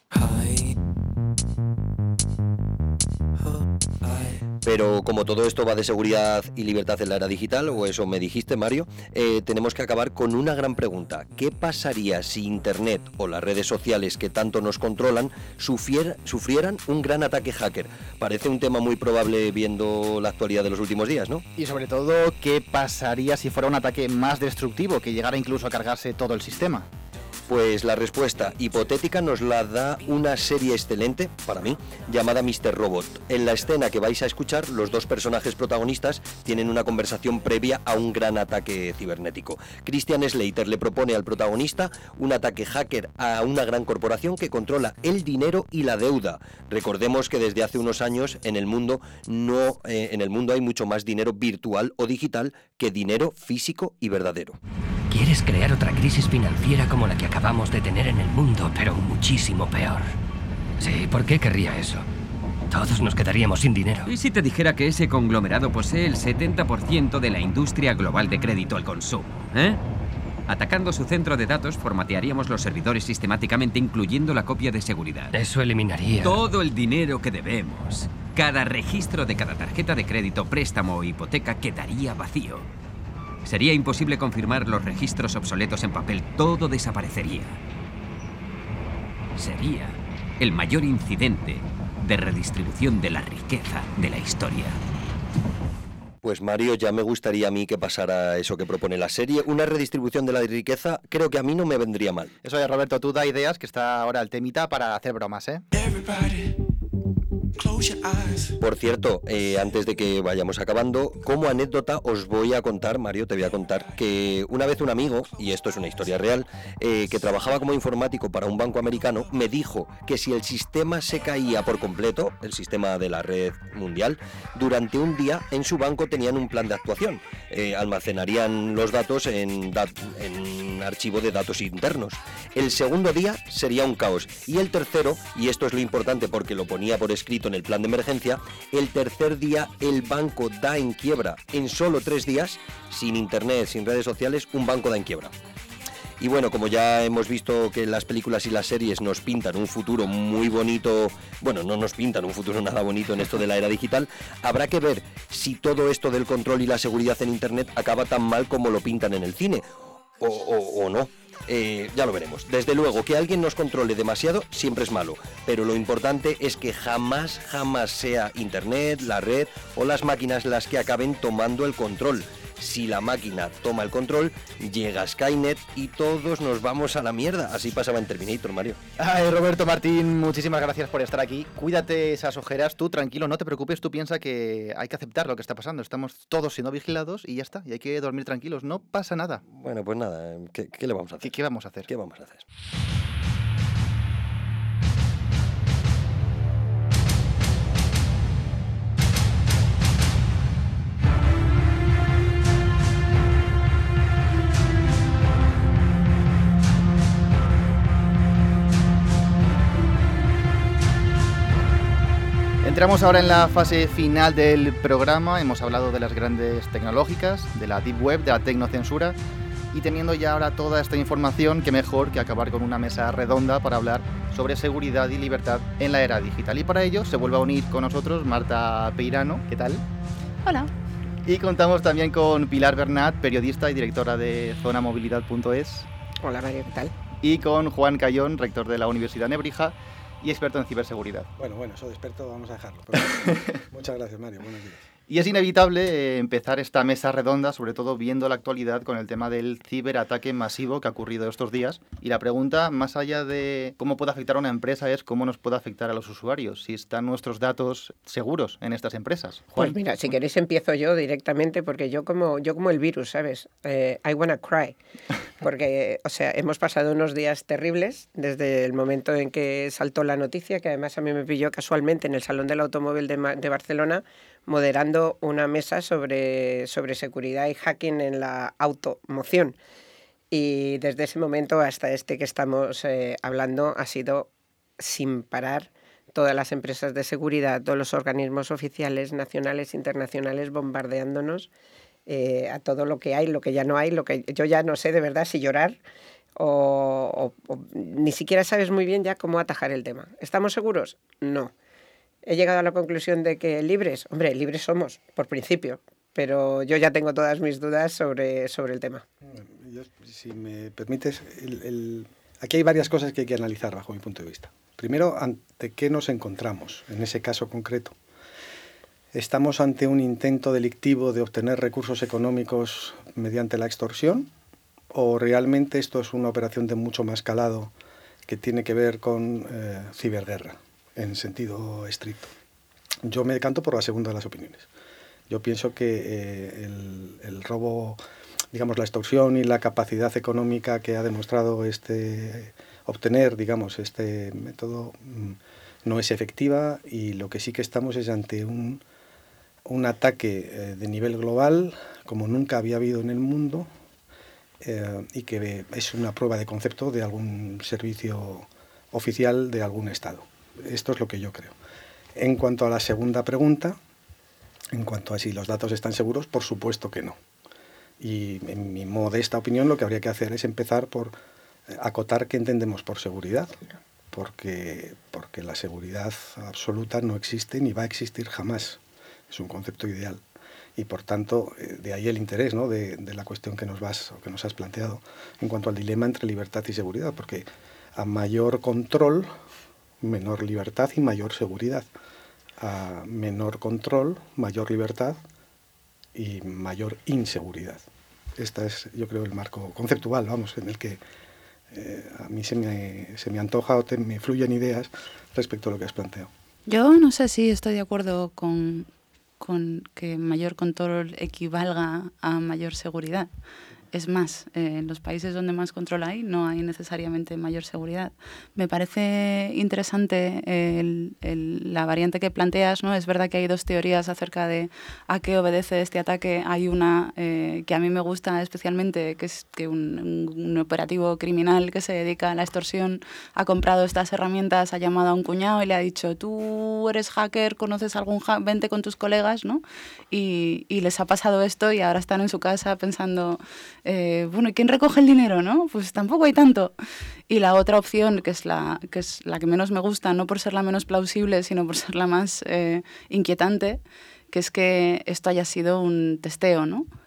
Pero como todo esto va de seguridad y libertad en la era digital, o eso me dijiste, Mario, tenemos que acabar con una gran pregunta. ¿Qué pasaría si Internet o las redes sociales que tanto nos controlan sufrieran un gran ataque hacker? Parece un tema muy probable viendo la actualidad de los últimos días, ¿no? Y sobre todo, ¿qué pasaría si fuera un ataque más destructivo, que llegara incluso a cargarse todo el sistema? Pues la respuesta hipotética nos la da una serie excelente, para mí, llamada Mr. Robot. En la escena que vais a escuchar, los dos personajes protagonistas tienen una conversación previa a un gran ataque cibernético. Christian Slater le propone al protagonista un ataque hacker a una gran corporación que controla el dinero y la deuda. Recordemos que desde hace unos años en el mundo hay mucho más dinero virtual o digital que dinero físico y verdadero. Quieres crear otra crisis financiera como la que acabamos de tener en el mundo, pero muchísimo peor. Sí, ¿por qué querría eso? Todos nos quedaríamos sin dinero. ¿Y si te dijera que ese conglomerado posee el 70% de la industria global de crédito al consumo? Atacando su centro de datos, formatearíamos los servidores sistemáticamente, incluyendo la copia de seguridad. Eso eliminaría todo el dinero que debemos. Cada registro de cada tarjeta de crédito, préstamo o hipoteca quedaría vacío. Sería imposible confirmar los registros obsoletos en papel. Todo desaparecería. Sería el mayor incidente de redistribución de la riqueza de la historia. Pues Mario, ya me gustaría a mí que pasara eso que propone la serie. Una redistribución de la riqueza creo que a mí no me vendría mal. Eso es, Roberto, tú da ideas, que está ahora el temita para hacer bromas, ¿eh? Por cierto, antes de que vayamos acabando, como anécdota os voy a contar, Mario, te voy a contar que una vez un amigo, y esto es una historia real, que trabajaba como informático para un banco americano, me dijo que si el sistema se caía por completo, el sistema de la red mundial, durante un día en su banco tenían un plan de actuación. Almacenarían los datos en archivo de datos internos. El segundo día sería un caos. Y el tercero, y esto es lo importante porque lo ponía por escrito en el plan de emergencia, el tercer día el banco da en quiebra. En solo 3 días, sin internet, sin redes sociales, un banco da en quiebra. Y bueno, como ya hemos visto que las películas y las series nos pintan un futuro muy bonito, bueno, no nos pintan un futuro nada bonito en esto de la era digital, habrá que ver si todo esto del control y la seguridad en internet acaba tan mal como lo pintan en el cine, o no. Ya lo veremos. Desde luego, que alguien nos controle demasiado siempre es malo, pero lo importante es que jamás sea internet, la red o las máquinas las que acaben tomando el control. Si la máquina toma el control, llega Skynet y todos nos vamos a la mierda. Así pasaba en Terminator, Mario. Ay, Roberto Martín, muchísimas gracias por estar aquí. Cuídate esas ojeras, tú tranquilo, no te preocupes, tú piensa que hay que aceptar lo que está pasando. Estamos todos siendo vigilados y ya está, y hay que dormir tranquilos, no pasa nada. Bueno, pues nada, ¿qué le vamos a hacer? ¿Qué vamos a hacer? ¿Qué vamos a hacer? Entramos ahora en la fase final del programa. Hemos hablado de las grandes tecnológicas, de la Deep Web, de la tecnocensura, y teniendo ya ahora toda esta información, qué mejor que acabar con una mesa redonda para hablar sobre seguridad y libertad en la era digital. Y para ello se vuelve a unir con nosotros Marta Peirano. ¿Qué tal? Hola. Y contamos también con Pilar Bernat, periodista y directora de zonamovilidad.es. Hola Mario, ¿qué tal? Y con Juan Cayón, rector de la Universidad Nebrija y experto en ciberseguridad. Bueno, eso de experto vamos a dejarlo. Pero muchas gracias, Mario. Buenos días. Y es inevitable empezar esta mesa redonda, sobre todo viendo la actualidad con el tema del ciberataque masivo que ha ocurrido estos días. Y la pregunta, más allá de cómo puede afectar a una empresa, es cómo nos puede afectar a los usuarios, si están nuestros datos seguros en estas empresas. Juan. Pues mira, si queréis empiezo yo directamente, porque yo como el virus, ¿sabes? I wanna cry. Porque, o sea, hemos pasado unos días terribles desde el momento en que saltó la noticia, que además a mí me pilló casualmente en el Salón del Automóvil de Barcelona, moderando una mesa sobre seguridad y hacking en la automoción. Y desde ese momento hasta este que estamos hablando ha sido sin parar todas las empresas de seguridad, todos los organismos oficiales, nacionales, internacionales, bombardeándonos a todo lo que hay, lo que ya no hay, lo que yo ya no sé de verdad si llorar o ni siquiera sabes muy bien ya cómo atajar el tema. ¿Estamos seguros? No. He llegado a la conclusión de que libres, hombre, libres somos, por principio, pero yo ya tengo todas mis dudas sobre el tema. Yo, si me permites, aquí hay varias cosas que hay que analizar bajo mi punto de vista. Primero, ¿ante qué nos encontramos en ese caso concreto? ¿Estamos ante un intento delictivo de obtener recursos económicos mediante la extorsión? ¿O realmente esto es una operación de mucho más calado que tiene que ver con ciberguerra, en sentido estricto? Yo me decanto por la segunda de las opiniones. Yo pienso que el robo, digamos, la extorsión y la capacidad económica que ha demostrado obtener, digamos, este método no es efectiva, y lo que sí que estamos es ante un ataque de nivel global como nunca había habido en el mundo, y que es una prueba de concepto de algún servicio oficial de algún Estado. Esto es lo que yo creo. En cuanto a la segunda pregunta, en cuanto a si los datos están seguros, por supuesto que no. Y en mi modesta opinión lo que habría que hacer es empezar por acotar qué entendemos por seguridad, porque la seguridad absoluta no existe ni va a existir jamás. Es un concepto ideal. Y por tanto, de ahí el interés, ¿no?, de la cuestión que nos has planteado en cuanto al dilema entre libertad y seguridad, porque a mayor control, menor libertad y mayor seguridad. A menor control, mayor libertad y mayor inseguridad. Este es, yo creo, el marco conceptual, vamos, en el que a mí se me antoja o me fluyen ideas respecto a lo que has planteado. Yo no sé si estoy de acuerdo con que mayor control equivalga a mayor seguridad. Es más, en los países donde más control hay, no hay necesariamente mayor seguridad. Me parece interesante la variante que planteas, ¿no? Es verdad que hay dos teorías acerca de a qué obedece este ataque. Hay una que a mí me gusta especialmente, que es que un operativo criminal que se dedica a la extorsión ha comprado estas herramientas, ha llamado a un cuñado y le ha dicho: tú eres hacker, conoces algún vente con tus colegas, ¿no? Y les ha pasado esto y ahora están en su casa pensando... bueno, ¿y quién recoge el dinero, no? Pues tampoco hay tanto. Y la otra opción, que es la que menos me gusta, no por ser la menos plausible, sino por ser la más inquietante, que es que esto haya sido un testeo, ¿no?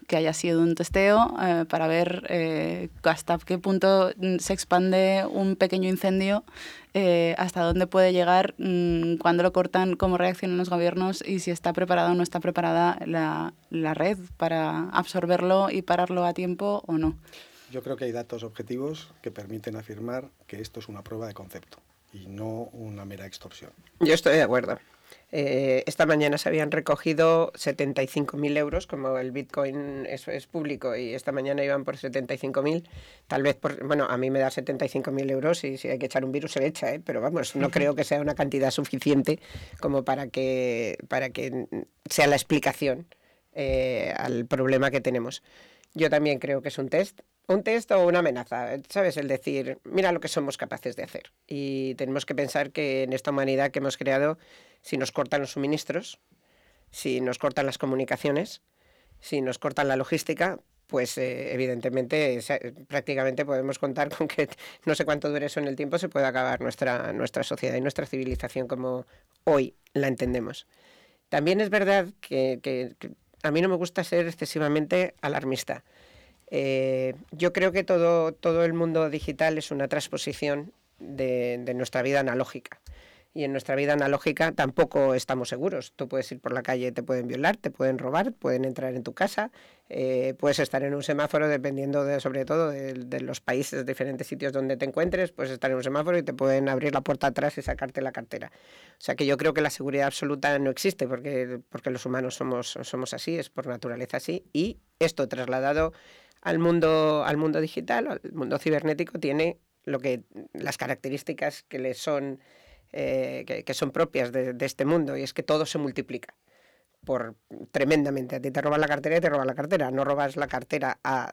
que haya sido un testeo para ver hasta qué punto se expande un pequeño incendio, hasta dónde puede llegar, cuándo lo cortan, cómo reaccionan los gobiernos y si está preparada o no está preparada la red para absorberlo y pararlo a tiempo o no. Yo creo que hay datos objetivos que permiten afirmar que esto es una prueba de concepto y no una mera extorsión. Yo estoy de acuerdo. Esta mañana se habían recogido 75.000 euros, como el Bitcoin es público y esta mañana iban por 75.000. Tal vez, bueno, a mí me da 75.000 euros y si hay que echar un virus se le echa, pero vamos, no creo que sea una cantidad suficiente como para que sea la explicación al problema que tenemos. Yo también creo que es un test o una amenaza, ¿sabes? El decir, mira lo que somos capaces de hacer. Y tenemos que pensar que en esta humanidad que hemos creado, si nos cortan los suministros, si nos cortan las comunicaciones, si nos cortan la logística, pues evidentemente prácticamente podemos contar con que no sé cuánto dure eso en el tiempo, se puede acabar nuestra sociedad y nuestra civilización como hoy la entendemos. También es verdad que a mí no me gusta ser excesivamente alarmista. Yo creo que todo el mundo digital es una transposición de nuestra vida analógica. Y en nuestra vida analógica tampoco estamos seguros. Tú puedes ir por la calle, te pueden violar, te pueden robar, pueden entrar en tu casa, puedes estar en un semáforo, dependiendo sobre todo de los países, diferentes sitios donde te encuentres, puedes estar en un semáforo y te pueden abrir la puerta atrás y sacarte la cartera. O sea que yo creo que la seguridad absoluta no existe porque los humanos somos así, es por naturaleza así, y esto trasladado al mundo digital, al mundo cibernético, tiene las características que le son que son propias de este mundo, y es que todo se multiplica tremendamente. A ti te roban la cartera y te roban la cartera, no robas la cartera a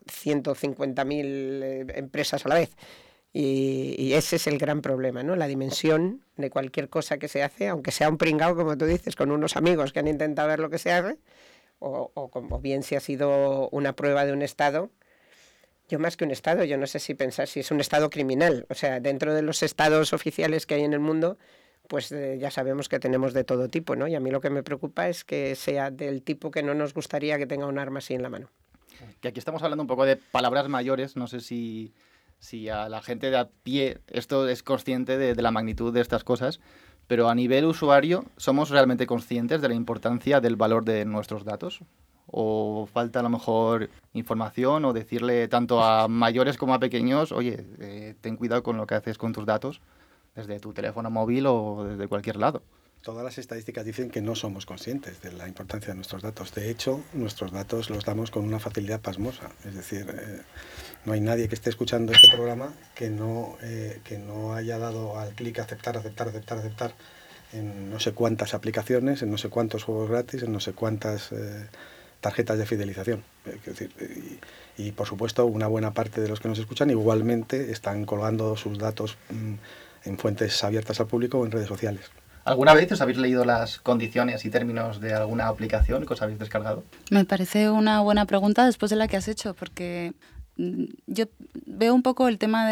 150.000 empresas a la vez, y ese es el gran problema, ¿no? La dimensión de cualquier cosa que se hace, aunque sea un pringao, como tú dices, con unos amigos que han intentado ver lo que se hace, o bien si ha sido una prueba de un Estado. Yo más que un Estado, yo no sé si pensar si es un Estado criminal. O sea, dentro de los estados oficiales que hay en el mundo, pues ya sabemos que tenemos de todo tipo, ¿no? Y a mí lo que me preocupa es que sea del tipo que no nos gustaría que tenga un arma así en la mano. Que aquí estamos hablando un poco de palabras mayores, no sé si a la gente de a pie esto es consciente de la magnitud de estas cosas, pero a nivel usuario, ¿somos realmente conscientes de la importancia del valor de nuestros datos? ¿O falta a lo mejor información o decirle tanto a mayores como a pequeños, oye, ten cuidado con lo que haces con tus datos, desde tu teléfono móvil o desde cualquier lado? Todas las estadísticas dicen que no somos conscientes de la importancia de nuestros datos. De hecho, nuestros datos los damos con una facilidad pasmosa. Es decir, no hay nadie que esté escuchando este programa que no haya dado al clic aceptar en no sé cuántas aplicaciones, en no sé cuántos juegos gratis, en no sé cuántas tarjetas de fidelización. Es decir, y por supuesto una buena parte de los que nos escuchan igualmente están colgando sus datos en fuentes abiertas al público o en redes sociales. ¿Alguna vez os habéis leído las condiciones y términos de alguna aplicación que os habéis descargado? Me parece una buena pregunta después de la que has hecho, porque yo veo un poco el tema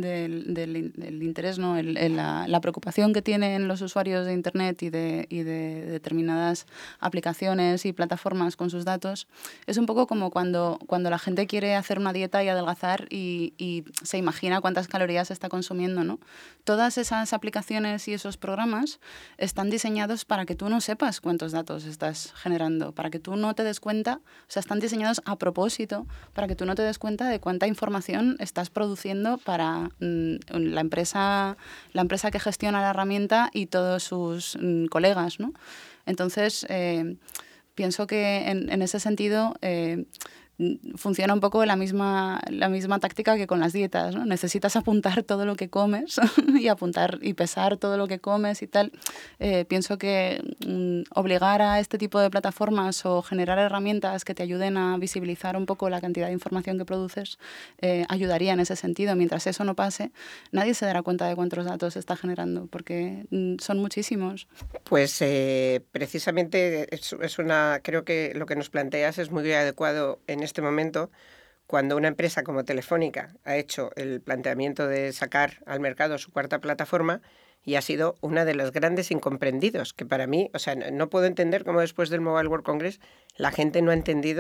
del interés, ¿no? La preocupación que tienen los usuarios de Internet y de determinadas aplicaciones y plataformas con sus datos. Es un poco como cuando la gente quiere hacer una dieta y adelgazar y se imagina cuántas calorías está consumiendo, ¿no? Todas esas aplicaciones y esos programas están diseñados para que tú no sepas cuántos datos estás generando, para que tú no te des cuenta, o sea, están diseñados a propósito para que tú no te des cuenta de cuánta información estás produciendo para la empresa que gestiona la herramienta y todos sus colegas, ¿no? Entonces, pienso que en ese sentido funciona un poco la misma táctica que con las dietas, ¿no? Necesitas apuntar todo lo que comes y pesar todo lo que comes y tal. Pienso que obligar a este tipo de plataformas o generar herramientas que te ayuden a visibilizar un poco la cantidad de información que produces ayudaría en ese sentido. Mientras eso no pase, nadie se dará cuenta de cuántos datos se está generando, porque son muchísimos. Pues precisamente creo que lo que nos planteas es muy adecuado en este momento, cuando una empresa como Telefónica ha hecho el planteamiento de sacar al mercado su cuarta plataforma y ha sido una de los grandes incomprendidos, que para mí, o sea, no puedo entender cómo después del Mobile World Congress la gente no ha entendido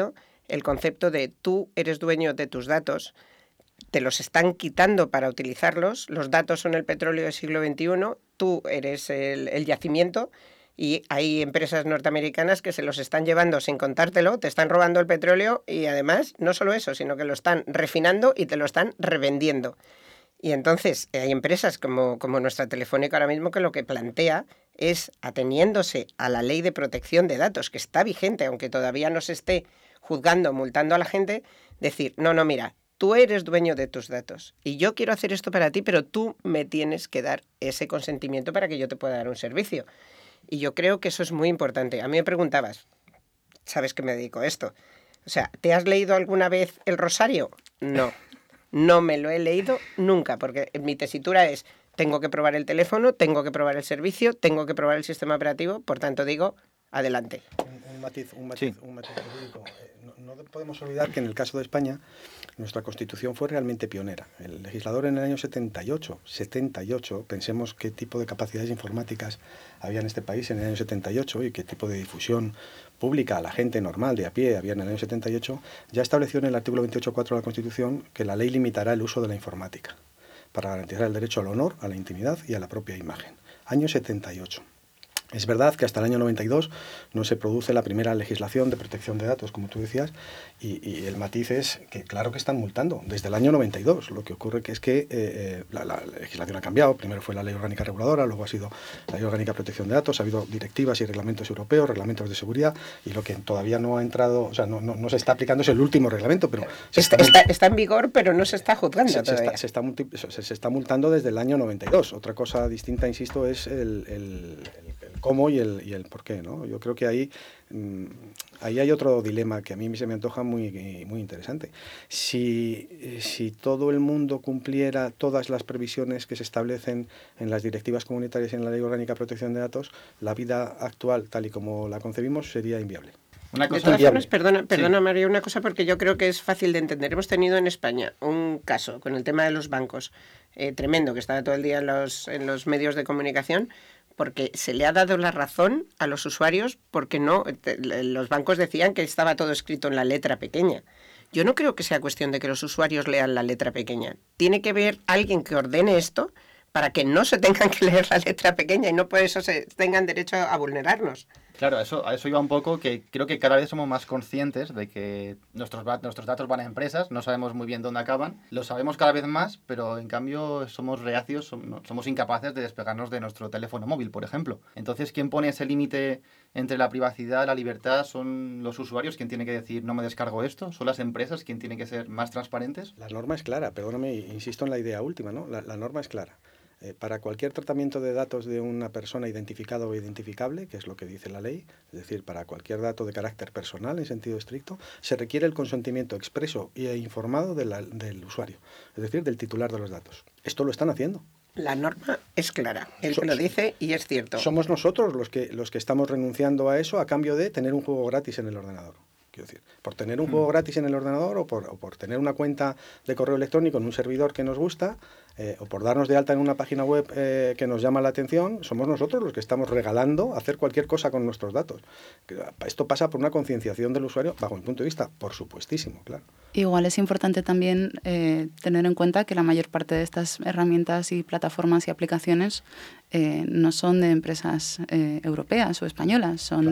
el concepto de tú eres dueño de tus datos, te los están quitando para utilizarlos, los datos son el petróleo del siglo XXI, tú eres el yacimiento, y hay empresas norteamericanas que se los están llevando sin contártelo, te están robando el petróleo y además no solo eso, sino que lo están refinando y te lo están revendiendo. Y entonces hay empresas como nuestra Telefónica ahora mismo que lo que plantea es, ateniéndose a la ley de protección de datos, que está vigente, aunque todavía no se esté juzgando, multando a la gente, decir, no, mira, tú eres dueño de tus datos y yo quiero hacer esto para ti, pero tú me tienes que dar ese consentimiento para que yo te pueda dar un servicio. Y yo creo que eso es muy importante. A mí me preguntabas, ¿sabes que me dedico a esto? O sea, ¿te has leído alguna vez El Rosario? No, no me lo he leído nunca, porque mi tesitura es, tengo que probar el teléfono, tengo que probar el servicio, tengo que probar el sistema operativo, por tanto digo, adelante. Un matiz jurídico. No podemos olvidar que en el caso de España, nuestra Constitución fue realmente pionera. El legislador en el año 78, pensemos qué tipo de capacidades informáticas había en este país en el año 78 y qué tipo de difusión pública a la gente normal de a pie había en el año 78, ya estableció en el artículo 28.4 de la Constitución que la ley limitará el uso de la informática para garantizar el derecho al honor, a la intimidad y a la propia imagen. Año 78. Es verdad que hasta el año 92 no se produce la primera legislación de protección de datos, como tú decías, y el matiz es que claro que están multando desde el año 92. Lo que ocurre que es que la legislación ha cambiado. Primero fue la Ley Orgánica Reguladora, luego ha sido la Ley Orgánica de Protección de Datos, ha habido directivas y reglamentos europeos, reglamentos de seguridad, y lo que todavía no ha entrado, o sea, no se está aplicando es el último reglamento, pero... Está en vigor, pero no se está juzgando todavía. Se está multando desde el año 92. Otra cosa distinta, insisto, es el cómo y el por qué, ¿no? Yo creo que ahí hay otro dilema que a mí se me antoja muy interesante. Si todo el mundo cumpliera todas las previsiones que se establecen en las directivas comunitarias y en la Ley Orgánica de Protección de Datos, la vida actual, tal y como la concebimos, sería inviable. De todas formas, perdona María, una cosa porque yo creo que es fácil de entender. Hemos tenido en España un caso con el tema de los bancos tremendo, que estaba todo el día en los medios de comunicación, porque se le ha dado la razón a los usuarios porque los bancos decían que estaba todo escrito en la letra pequeña. Yo no creo que sea cuestión de que los usuarios lean la letra pequeña. Tiene que haber alguien que ordene esto para que no se tengan que leer la letra pequeña y no por eso se tengan derecho a vulnerarnos. Claro, a eso iba un poco, que creo que cada vez somos más conscientes de que nuestros datos van a empresas, no sabemos muy bien dónde acaban, lo sabemos cada vez más, pero en cambio somos reacios, somos incapaces de despegarnos de nuestro teléfono móvil, por ejemplo. Entonces, ¿quién pone ese límite entre la privacidad y la libertad? ¿Son los usuarios quien tiene que decir no me descargo esto? ¿Son las empresas quien tienen que ser más transparentes? La norma es clara, perdóname, insisto en la idea última, ¿no? La norma es clara. Para cualquier tratamiento de datos de una persona identificada o identificable, que es lo que dice la ley, es decir, para cualquier dato de carácter personal en sentido estricto, se requiere el consentimiento expreso e informado del usuario, es decir, del titular de los datos. Esto lo están haciendo. La norma es clara, él lo dice y es cierto. Somos nosotros los que estamos renunciando a eso a cambio de tener un juego gratis en el ordenador. Quiero decir, por tener un juego gratis en el ordenador o por tener una cuenta de correo electrónico en un servidor que nos gusta o por darnos de alta en una página web que nos llama la atención, somos nosotros los que estamos regalando hacer cualquier cosa con nuestros datos. Esto pasa por una concienciación del usuario, bajo mi punto de vista, por supuestísimo, claro. Igual es importante también tener en cuenta que la mayor parte de estas herramientas y plataformas y aplicaciones no son de empresas europeas o españolas, son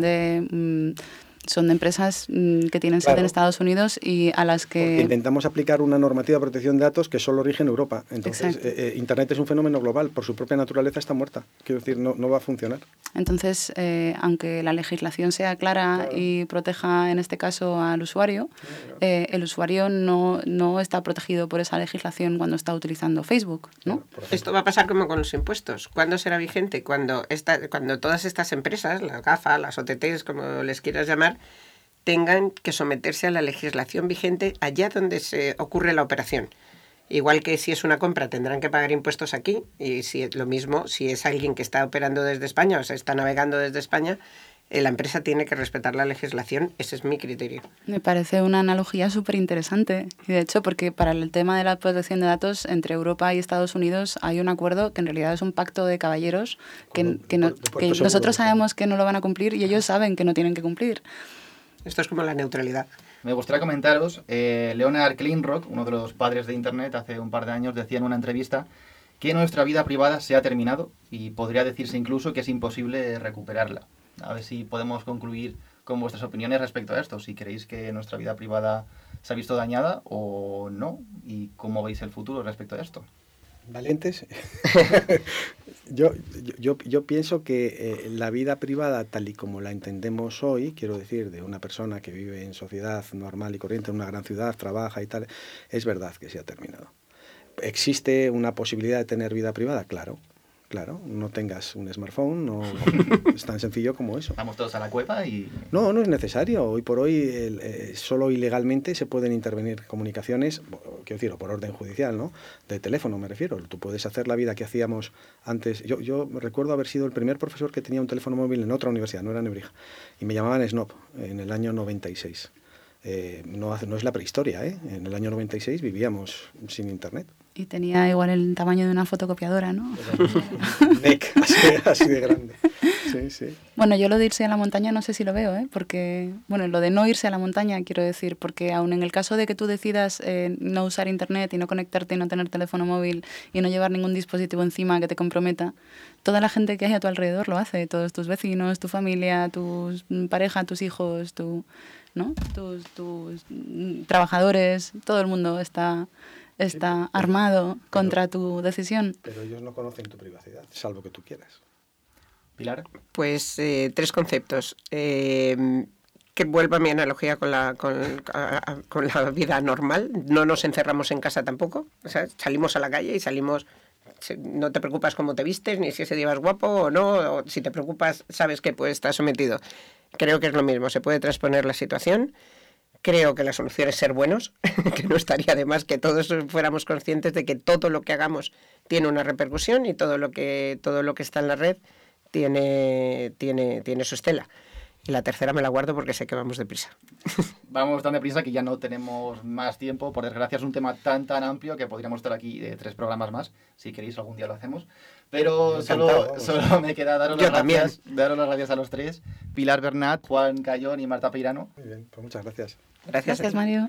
de empresas que tienen sede en Estados Unidos y a las que... Porque intentamos aplicar una normativa de protección de datos que solo rige en Europa. Entonces, Internet es un fenómeno global. Por su propia naturaleza está muerta. Quiero decir, no va a funcionar. Entonces, aunque la legislación sea clara y proteja, en este caso, al usuario, el usuario no está protegido por esa legislación cuando está utilizando Facebook, ¿no? Esto va a pasar como con los impuestos. ¿Cuándo será vigente? Cuando todas estas empresas, las GAFA, las OTTs, como les quieras llamar, tengan que someterse a la legislación vigente allá donde se ocurre la operación. Igual que si es una compra tendrán que pagar impuestos aquí, y lo mismo si es alguien que está operando desde España o se está navegando desde España, la empresa tiene que respetar la legislación. Ese es mi criterio. Me parece una analogía súper interesante. Y de hecho, porque para el tema de la protección de datos entre Europa y Estados Unidos hay un acuerdo que en realidad es un pacto de caballeros que nosotros sabemos que no lo van a cumplir y ellos saben que no tienen que cumplir. Esto es como la neutralidad. Me gustaría comentaros, Leonard Kleinrock, uno de los padres de Internet, hace un par de años decía en una entrevista que nuestra vida privada se ha terminado y podría decirse incluso que es imposible recuperarla. A ver si podemos concluir con vuestras opiniones respecto a esto, si creéis que nuestra vida privada se ha visto dañada o no, y cómo veis el futuro respecto a esto. ¿Valientes? yo pienso que la vida privada, tal y como la entendemos hoy, quiero decir, de una persona que vive en sociedad normal y corriente, en una gran ciudad, trabaja y tal, es verdad que se ha terminado. ¿Existe una posibilidad de tener vida privada? Claro, no tengas un smartphone, no es tan sencillo como eso. Vamos todos a la cueva y... No es necesario. Hoy por hoy solo ilegalmente se pueden intervenir comunicaciones, quiero decir, por orden judicial, ¿no? De teléfono me refiero. Tú puedes hacer la vida que hacíamos antes. Yo recuerdo haber sido el primer profesor que tenía un teléfono móvil en otra universidad, no era en Nebrija, y me llamaban Snob en el año 96. No es la prehistoria, ¿eh? En el año 96 vivíamos sin internet. Y tenía igual el tamaño de una fotocopiadora, ¿no? así de grande. Sí. Bueno, yo lo de irse a la montaña no sé si lo veo, ¿eh? Porque, bueno, lo de no irse a la montaña, quiero decir, porque aun en el caso de que tú decidas no usar internet y no conectarte y no tener teléfono móvil y no llevar ningún dispositivo encima que te comprometa, toda la gente que hay a tu alrededor lo hace, todos tus vecinos, tu familia, tu pareja, tus hijos, ¿no? tus trabajadores, todo el mundo está armado contra tu decisión. Pero ellos no conocen tu privacidad, salvo que tú quieras. ¿Pilar? Pues 3 conceptos. Que vuelva mi analogía con la vida normal. No nos encerramos en casa tampoco. O sea, salimos a la calle y salimos... No te preocupas cómo te vistes, ni si ese día vas guapo o no. O si te preocupas, sabes que puedes estar sometido. Creo que es lo mismo. Se puede transponer la situación. Creo que la solución es ser buenos, que no estaría de más que todos fuéramos conscientes de que todo lo que hagamos tiene una repercusión y todo lo que está en la red tiene su estela. Y la tercera me la guardo porque sé que vamos deprisa. Vamos tan deprisa que ya no tenemos más tiempo. Por desgracia es un tema tan amplio que podríamos estar aquí 3 programas más. Si queréis algún día lo hacemos. Pero solo me queda daros las gracias a los 3. Pilar Bernat, Juan Cayón y Marta Peirano. Muy bien, pues muchas gracias. Gracias Mario.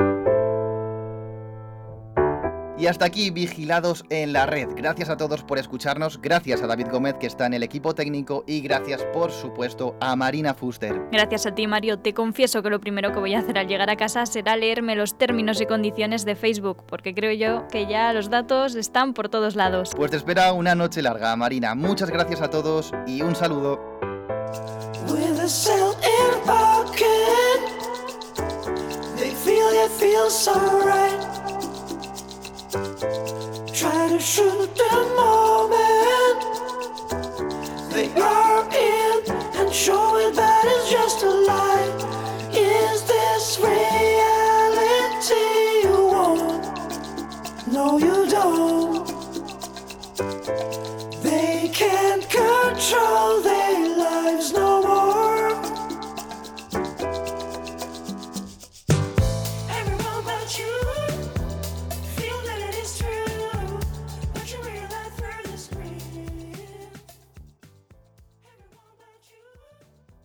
Y hasta aquí Vigilados en la Red. Gracias a todos por escucharnos, gracias a David Gómez que está en el equipo técnico y gracias por supuesto a Marina Fuster. Gracias a ti, Mario. Te confieso que lo primero que voy a hacer al llegar a casa será leerme los términos y condiciones de Facebook, porque creo yo que ya los datos están por todos lados. Pues te espera una noche larga, Marina. Muchas gracias a todos y un saludo. Try to shoot them